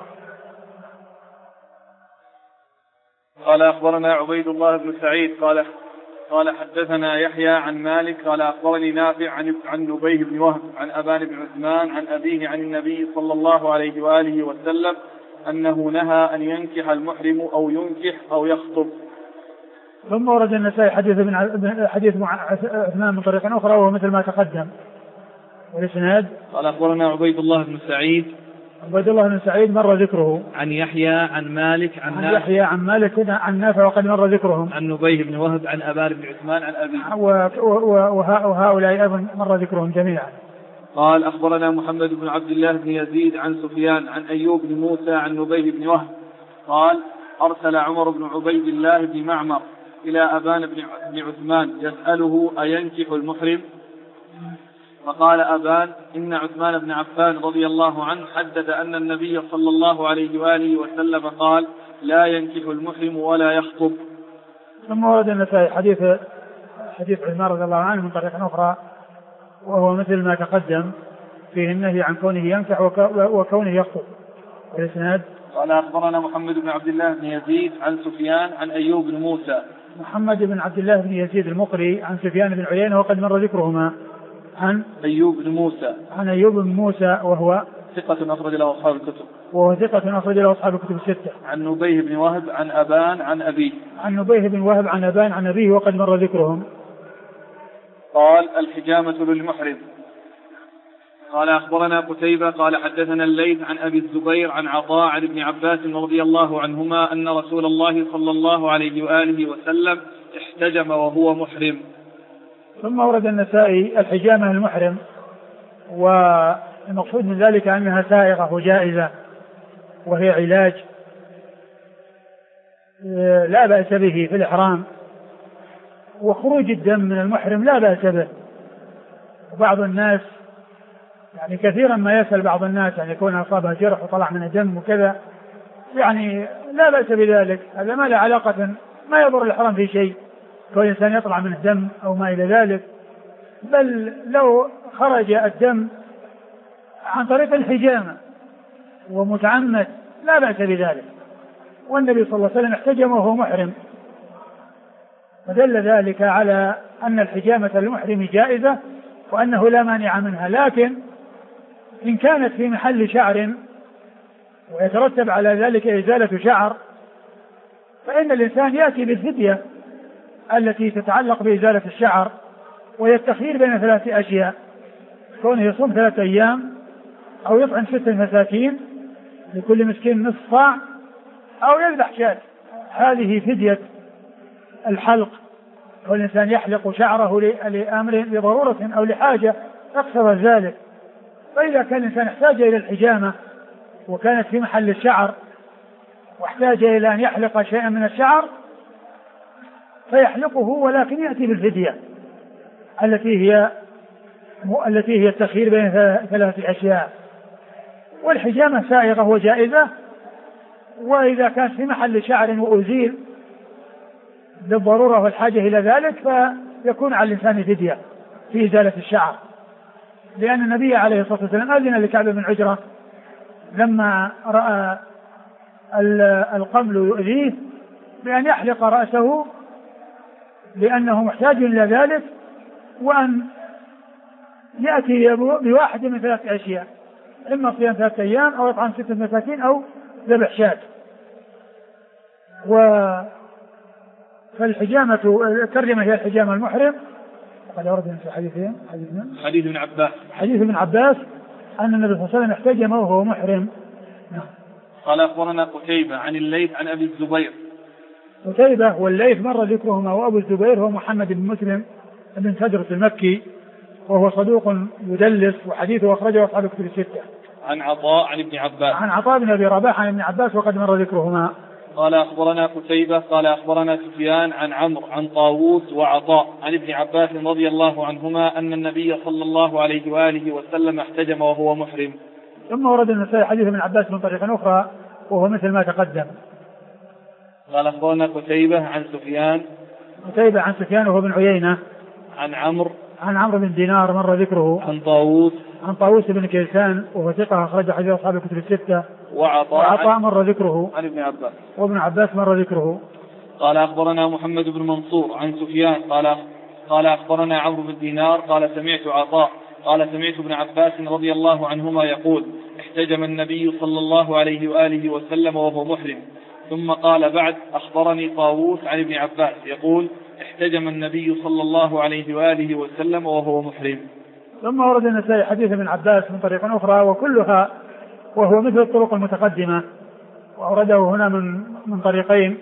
قال أخبرنا عبيد الله بن سعيد قال حدثنا يحيى عن مالك قال أخبرني نافع عن نبيه بن وهب عن أبان بن عثمان عن أبيه عن النبي صلى الله عليه وآله وسلم أنه نهى أن ينكح المحرم أو ينكح أو يخطب. ثم ورد النسائي حديث عثمان من طريق أخرى وهو مثل ما تقدم. والإسناد قال أخبرنا عبيد الله بن سعيد مر ذكره. عن يحيى عن مالك عن نافع وقد مر ذكرهم. عن نبيه بن وهب عن أبان بن عثمان عن أبيه وهؤلاء أيضا مر ذكرهم جميعا. قال أخبرنا محمد بن عبد الله بن يزيد عن سفيان عن أيوب بن موسى عن نبيه بن وهب قال أرسل عمر بن عبيد الله بن معمر إلى أبان بن عثمان يسأله أينكح المحرم فقال أبان إن عثمان بن عفان رضي الله عنه حدث أن النبي صلى الله عليه وآله وسلم قال لا ينكح المحرم ولا يخطب. ثم ورد النسائي حديث عثمان رضي الله عنه من طريق أخرى وهو مثل ما تقدم فيه النهي عن كونه يمسح وكونه يخطب. الإسناد قال أخبرنا محمد بن عبد الله بن يزيد عن سفيان عن أيوب بن موسى. محمد بن عبد الله بن يزيد المقري عن سفيان بن عيينة وقد مر ذكرهما. عن أيوب بن موسى. عن أيوب بن موسى وهو ثقة أخرج له أصحاب الكتب. وهو ثقة أخرج له أصحاب الكتب الستة. عن نبيه بن وهب عن أبان عن أبيه. عن نبيه بن وهب عن أبان عن أبيه وقد مر ذكرهم. قال الحجامة للمحرم. قال أخبرنا قتيبة قال حدثنا الليث عن أبي الزبير عن عطاء عن ابن عباس رضي الله عنهما أن رسول الله صلى الله عليه وآله وسلم احتجم وهو محرم. ثم ورد النسائي الحجامة المحرم، والمقصود من ذلك أنها سائغة وجائزة وهي علاج لا بأس به في الإحرام، وخروج الدم من المحرم لا بأس به. وبعض الناس يعني كثيرا ما يسأل بعض الناس يعني يكون أصابها جرح وطلع منه دم وكذا، يعني لا بأس بذلك، هذا ما له علاقة، ما يضر الإحرام في شيء كون الإنسان يطلع منه دم أو ما إلى ذلك، بل لو خرج الدم عن طريق الحجامة ومتعمد لا بأس بذلك. والنبي صلى الله عليه وسلم احتجم وهو محرم، ودل ذلك على أن الحجامة للمحرم جائزة وأنه لا مانع منها، لكن إن كانت في محل شعر ويترتب على ذلك إزالة شعر فإن الإنسان يأتي بالفدية التي تتعلق بإزالة الشعر، وهي التخيير بين 3 أشياء: كونه يصوم 3 أيام، أو يطعم 6 مساكين لكل مسكين نصف صاع، أو يذبح شاة. هذه فدية الحلق، والإنسان يحلق شعره لأمر لضرورة أو لحاجة اقتضى ذلك. فإذا كان الإنسان احتاج إلى الحجامة وكانت في محل الشعر واحتاج إلى أن يحلق شيئا من الشعر فيحلقه، ولكن يأتي بالفدية التي هي التخيير بين 3 أشياء. والحجامة سائغة وجائزة، وإذا كانت في محل شعر وأزيل للضرورة والحاجة إلى ذلك فيكون على الإنسان فدية في إزالة الشعر، لأن النبي عليه الصلاة والسلام أذن لكعب بن عجرة لما رأى القمل يؤذيه بأن يحلق رأسه لأنه محتاج إلى ذلك، وأن يأتي بواحد من 3 أشياء: إما صيام 3 أيام، أو يطعم 6 مساكين، أو ذبح شاة. فالحجامة الترجمة هي الحجامة المحرم. قد ورد في حديثين: حديث ابن عباس أن النبي صلى الله عليه وسلم احتجم وهو محرم. قال أخبرنا قتيبة عن الليث عن أبي الزبير. قتيبة والليث مر ذكرهما، وأبو الزبير هو محمد بن مسلم بن سدرة المكي، وهو صدوق يدلس، وحديثه أخرجه أصحاب الكتب الستة. عن عطاء عن ابن عباس. عن عطاء بن أبي رباح عن ابن عباس وقد مر ذكرهما. قال أخبرنا قتيبة قال أخبرنا سفيان عن عمرو عن طاووس وعطاء عن ابن عباس رضي الله عنهما أن النبي صلى الله عليه وآله وسلم احتجم وهو محرم. ثم ورد النسائي حديث ابن عباس من طريق أخرى وهو مثل ما تقدم. قال أخبرنا قتيبة عن سفيان. قتيبة عن سفيان وهو بن عيينة. عن عمرو بن دينار مر ذكره. عن طاووس بن كيسان وهو ثقة أخرج حديث أصحاب الكتب الستة. وعطاء مر ذكره. عن ابن عباس. وابن عباس مر ذكره. قال أخبرنا محمد بن منصور عن سفيان قال أخبرنا عمرو بن دينار قال سمعت عطاء قال سمعت ابن عباس رضي الله عنهما يقول احتجم النبي صلى الله عليه وآله وسلم وهو محرم. ثم قال بعد أخبرني طاووس عن ابن عباس يقول احتجم النبي صلى الله عليه وآله وسلم وهو محرم. ثم ورد النسائي حديث ابن عباس من طريق أخرى وكلها وهو مثل الطرق المتقدمة، وأورده هنا من طريقين،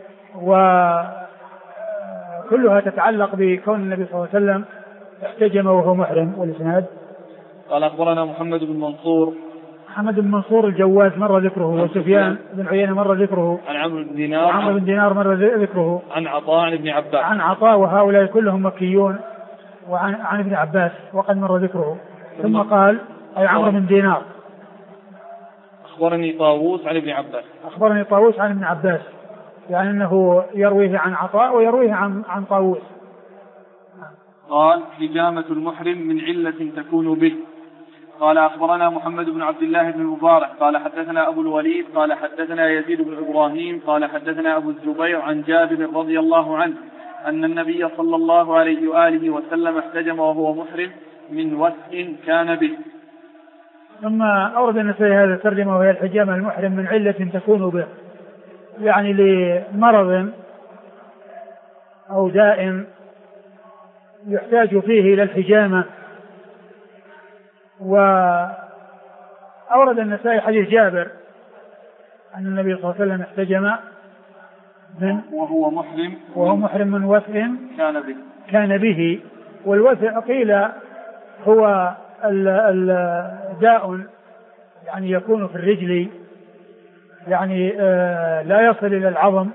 وكلها تتعلق بكون النبي صلى الله عليه وسلم احتجم وهو محرم. والإسناد قال أخبرنا محمد بن منصور الجواز مر ذكره، وسفيان بن عيينة مر ذكره. عن عمرو بن دينار مر ذكره. عن عطاء عن ابن عباس. عن عطاء، وهؤلاء كلهم مكيون. وعن ابن عباس وقد مر ذكره. ثم قال أي عمرو بن دينار أخبرني طاووس عن ابن عباس، يعني أنه يرويه عن عطاء ويرويه عن طاووس. قال حجامة المحرم من علة تكون به. قال أخبرنا محمد بن عبد الله بن المبارك قال حدثنا أبو الوليد قال حدثنا يزيد بن إبراهيم قال حدثنا أبو الزبير عن جابر رضي الله عنه أن النبي صلى الله عليه وآله وسلم احتجم وهو محرم من وسع كان به. ثم أورد النسائي هذا الترجمة وهي الحجامة المحرم من علة تكون به، يعني لمرض أو داء يحتاج فيه إلى الحجامة. وأورد النسائي حديث جابر أن النبي صلى الله عليه وسلم احتجم وهو محرم من وسع كان به. والوسع قيل هو الداء يعني يكون في الرجل، يعني لا يصل إلى العظم،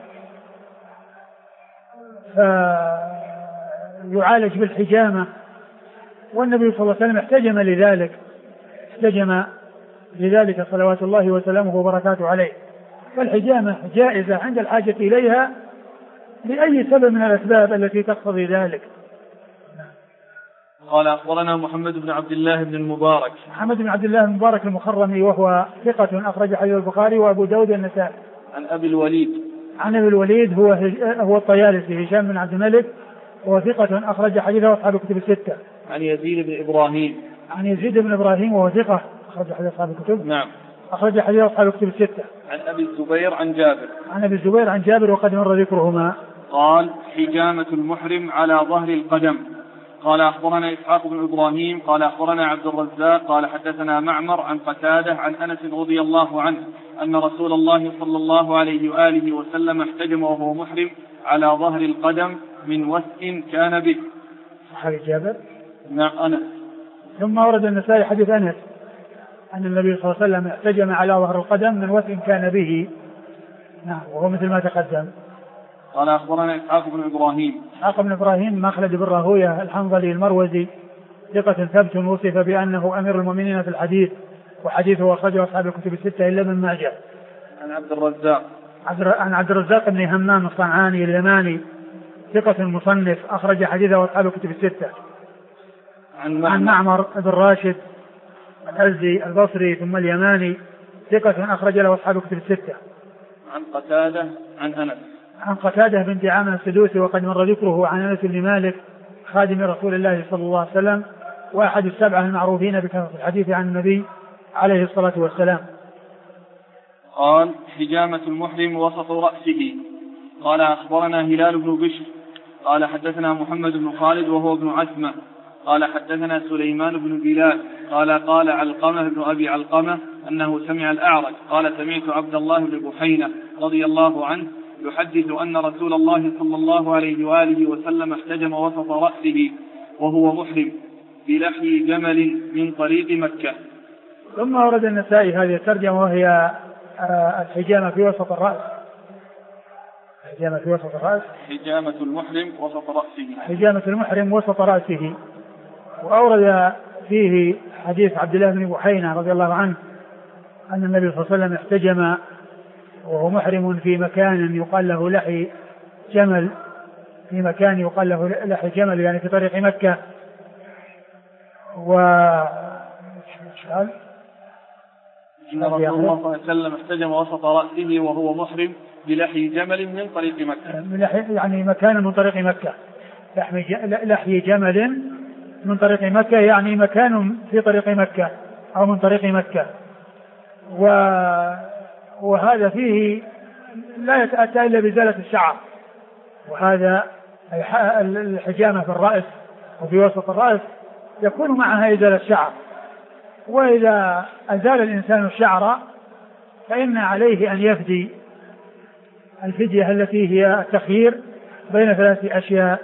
فيعالج بالحجامة. والنبي صلى الله عليه وسلم احتجم لذلك صلوات الله وسلامه وبركاته عليه. فالحجامة جائزة عند الحاجة إليها لأي سبب من الأسباب التي تقتضي ذلك. قال أخبرنا محمد بن عبد الله بن المبارك. محمد بن عبد الله المبارك المخرمي وهو ثقة أخرج حديث البخاري وأبو داود والنسائي. عن أبي الوليد. عن أبي الوليد هو الطيالسي هشام بن عبد الملك وهو ثقة أخرج حديثه أصحاب الكتب الستة. عن يزيد بن إبراهيم. عن يزيد بن إبراهيم وهو ثقة أخرج حديث أصحاب الكتب. نعم. أخرج حديث أصحاب الكتب الستة. عن أبي الزبير عن جابر. عن أبي الزبير عن جابر وقد مر ذكرهما. قال حجامة المحرم على ظهر القدم. قال أخبرنا إسحاق بن إبراهيم قال أخبرنا عبد الرزاق قال حدثنا معمر عن قتادة عن أنس رضي الله عنه أن رسول الله صلى الله عليه وآله وسلم احتجم وهو محرم على ظهر القدم من وسع كان به. صحابي جابر. نعم أنس. ثم ورد النسائي حديث أنس أن النبي صلى الله عليه وسلم احتجم على ظهر القدم من وسع كان به. نعم وهو مثل ما تقدم. قال أخبرنا إسحاق بن إبراهيم. إسحاق بن إبراهيم مخلد بن راهويه الحنظلي المروزي ثقة ثبت وصف بأنه أمير المؤمنين في الحديث، وحديثه أخرجه أصحاب الكتب الستة إلا من ماجه. عن عبد الرزاق. عن عبد الرزاق بن همام الصنعاني اليماني ثقة مصنف أخرج حديثه أصحاب الكتب الستة. عن معمر بن راشد الأزدي البصري ثم اليماني ثقة أخرج له أصحاب الكتب الستة. عن قتادة عن أنس. عن قتادة بن دعامة السدوسي وقد مر ذكره عن أنس بن مالك خادم رسول الله صلى الله عليه وسلم وأحد السبعة المعروفين بكثرة الحديث عن النبي عليه الصلاة والسلام. قال حجامة المحرم وسط رأسه. قال أخبرنا هلال بن بشر قال حدثنا محمد بن خالد وهو ابن عثمة قال حدثنا سليمان بن بلال قال علقمة بن أبي علقمة أنه سمع الأعرج قال سمعت عبد الله بن بحينة رضي الله عنه يحدث أن رسول الله صلى الله عليه وآله وسلم احتجم وسط رأسه وهو محرم بلحي جمل من طريق مكة. ثم ورد النسائي هذه الترجمة وهي الحجامة في وسط الرأس. حجامة المحرم وسط رأسه. حجامة المحرم وسط رأسه. وأورد فيه حديث عبد الله بن بحينة رضي الله عنه أن النبي صلى الله عليه وسلم احتجم وهو محرم في مكان يقال له لحي جمل، في مكان يقال له لحي جمل يعني في طريق مكة. إن رسول الله صلى الله عليه وسلم احتجم وسط رأسه وهو محرم بلحي جمل من طريق مكة. يعني مكان من طريق مكة. لحي جمل من طريق مكة يعني مكان في طريق مكة أو من طريق مكة. وهذا فيه لا يتأتى إلا بإزالة الشعر، وهذا الحجامة في الرأس وفي وسط الرأس يكون معها إزالة الشعر. وإذا أزال الإنسان الشعر فإن عليه أن يفدي الفدية التي هي التخيير بين ثلاث أشياء.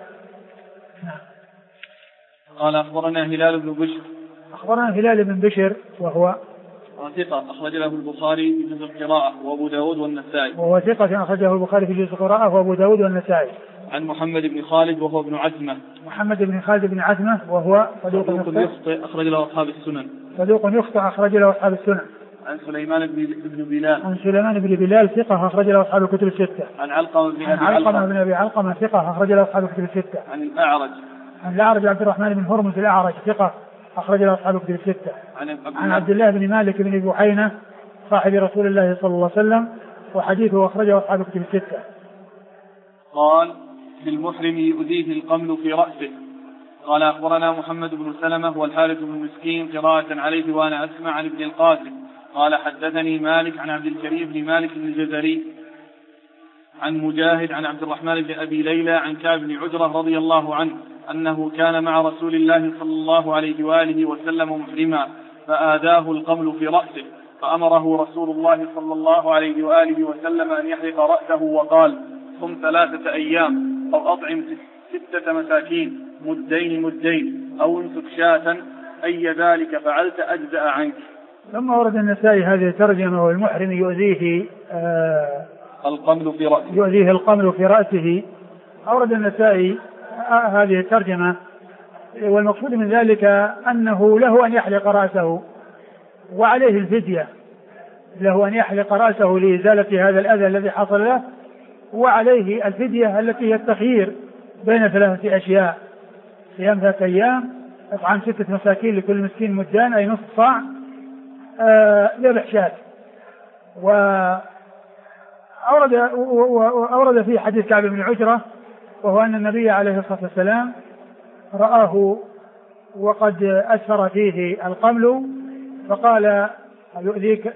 قال أخبرنا هلال بن بشر. أخبرنا هلال بن بشر وهو ثقة أخرج له البخاري في جزء القراءة وأبو داود والنسائي. وهو ثقة أخرجه البخاري في جزء القراءة وأبو داود والنسائي. عن محمد بن خالد وهو ابن عثمة. محمد بن خالد بن عثمة وهو صدوق يخطئ أخرج له أصحاب السنن. صدوق يخطئ أخرج له أصحاب السنن. عن سليمان بن بلال. عن سليمان بن بلال ثقة أخرج له أصحاب الكتب الستة. عن علقمة بن أبي علقمة ثقة أخرج له أصحاب الكتب الستة. عن الأعرج. عن الأعرج عبد الرحمن بن هرمز الأعرج ثقة أخرج له أصحاب الكتب الستة. عن عبد الله بن مالك بن بحينة صاحب رسول الله صلى الله عليه وسلم وحديثه أخرجه أصحاب الكتب الستة. قال للمحرم يؤذيه القمل في رأسه. قال أخبرنا محمد بن سلمة والحارث بن مسكين قراءة عليه وأنا أسمع عن ابن القاسم قال حدثني مالك عن عبد الكريم بن مالك الجزري عن مجاهد عن عبد الرحمن بن أبي ليلى عن كعب بن عجرة رضي الله عنه أنه كان مع رسول الله صلى الله عليه وآله وسلم محرما فآذاه القمل في رأسه فأمره رسول الله صلى الله عليه وآله وسلم أن يحلق رأسه وقال صم 3 أيام أو أطعم 6 مساكين مدين أو امسك شاة أي ذلك فعلت أجزأ عنك. ثم ورد النسائي هذه الترجمة والمحرم يؤذيه القمل في رأسه يؤذيه القمل في رأسه. أورد النسائي هذه الترجمة والمقصود من ذلك أنه له أن يحلق رأسه وعليه الفدية، له أن يحلق رأسه لإزالة هذا الأذى الذي حصل له وعليه الفدية التي هي التخيير بين 3 أشياء: صيام 3 أيام، إطعام 6 مساكين لكل مسكين مدان أي نصف صاع، ذبح شاة. وأورد فيه حديث كعب بن عجرة وهو أن النبي عليه الصلاة والسلام رآه وقد أثر فيه القمل فقال يؤذيك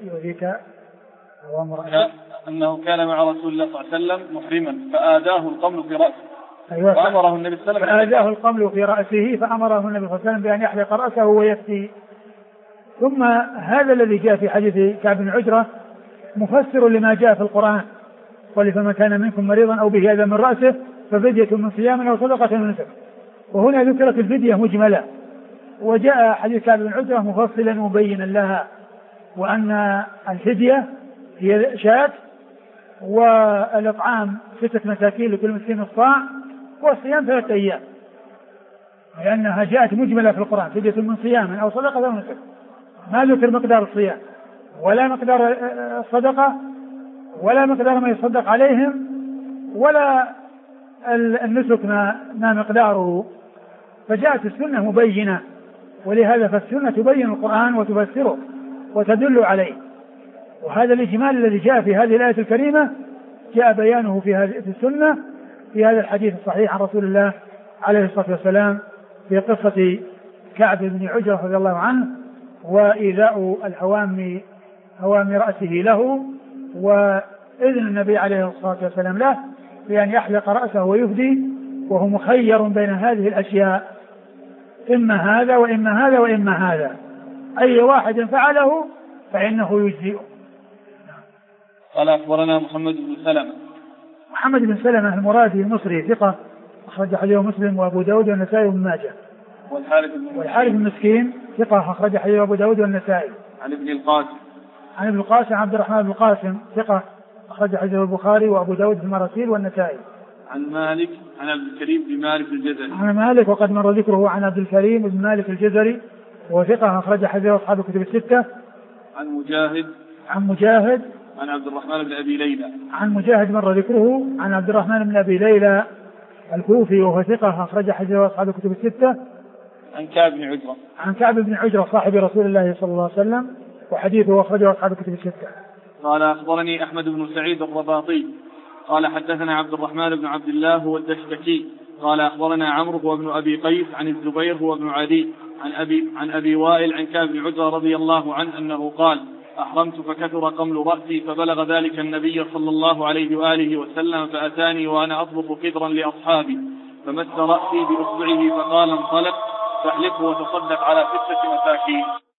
أنه كان مع رسول الله صلى الله عليه وسلم محرما فآذاه القمل في رأسه. أيوة. فأمره النبي صلى الله عليه وسلم فآذاه القمل في رأسه فأمره النبي صلى الله عليه وسلم بأن يحلق رأسه ويفتي. ثم هذا الذي جاء في حديث كعب بن عجرة مفسر لما جاء في القرآن: فمن كان منكم مريضا أو به أذى من رأسه ففدية من صيام أو صدقة من نسك. وهنا ذكرت الفدية مجملة، وجاء حديث كعب بن عجرة مفصلا مبينا لها، وأن الفدية هي شاة والإطعام 6 مساكين لكل مسكين نصف صاع والصيام 3 أيام، لأنها جاءت مجملة في القرآن: فدية من صيام أو صدقة من نسك. ما ذكر مقدار الصيام ولا مقدار الصدقة ولا مقدار ما يصدق عليهم ولا النسك ما مقداره، فجاءت السنة مبينة، ولهذا فالسنة تبين القرآن وتفسره وتدل عليه. وهذا الإجمال الذي جاء في هذه الآية الكريمة جاء بيانه في السنة في هذا الحديث الصحيح عن رسول الله عليه الصلاة والسلام في قصة كعب بن عجرة رضي الله عنه وإيذاء هوام رأسه له، وإذن النبي عليه الصلاة والسلام له بأن يحلق رأسه ويفدي، وهو مخير بين هذه الأشياء: إما هذا وإما هذا وإما هذا، أي واحد فعله فإنه يجزئه. قال أخبرنا محمد بن سلمة المرادي المصري ثقة أخرج حديثه مسلم وأبو داود والنسائي وابن ماجه. والحارث بن مسكين ثقة أخرج حديثه أبو داود والنسائي. عن ابن القاسم عبد الرحمن بن القاسم ثقة أخرج حديثه البخاري وأبو داود في المراسيل والنسائي. عن مالك عن عبد الكريم بن مالك الجزري. عن مالك وقد مر ذكره عن عبد الكريم بن مالك الجزري وثقة أخرج حديثه أصحاب الكتب الستة. عن مجاهد عن عبد الرحمن بن أبي ليلى. عن مجاهد مر ذكره عن عبد الرحمن بن أبي ليلى الكوفي وهو ثقة أخرج حديثه أصحاب الكتب الستة. عن كعب بن عجرة صاحب رسول الله صلى الله عليه وسلم وحديثه أخرجه أصحاب الكتب الستة. قال أخبرني أحمد بن سعيد الرباطي قال حدثنا عبد الرحمن بن عبد الله هو الدشتكي قال أخبرنا عمرو هو ابن أبي قيس عن الزبير هو ابن عدي عن أبي وائل عن كعب بن عجرة رضي الله عنه أنه قال: أحرمت فكثر قمل رأسي فبلغ ذلك النبي صلى الله عليه وآله وسلم فأتاني وأنا أطبخ قدرا لأصحابي فمس رأسي بإصبعه فقال: انطلق فاحلقه وتصدق على 6 مساكين.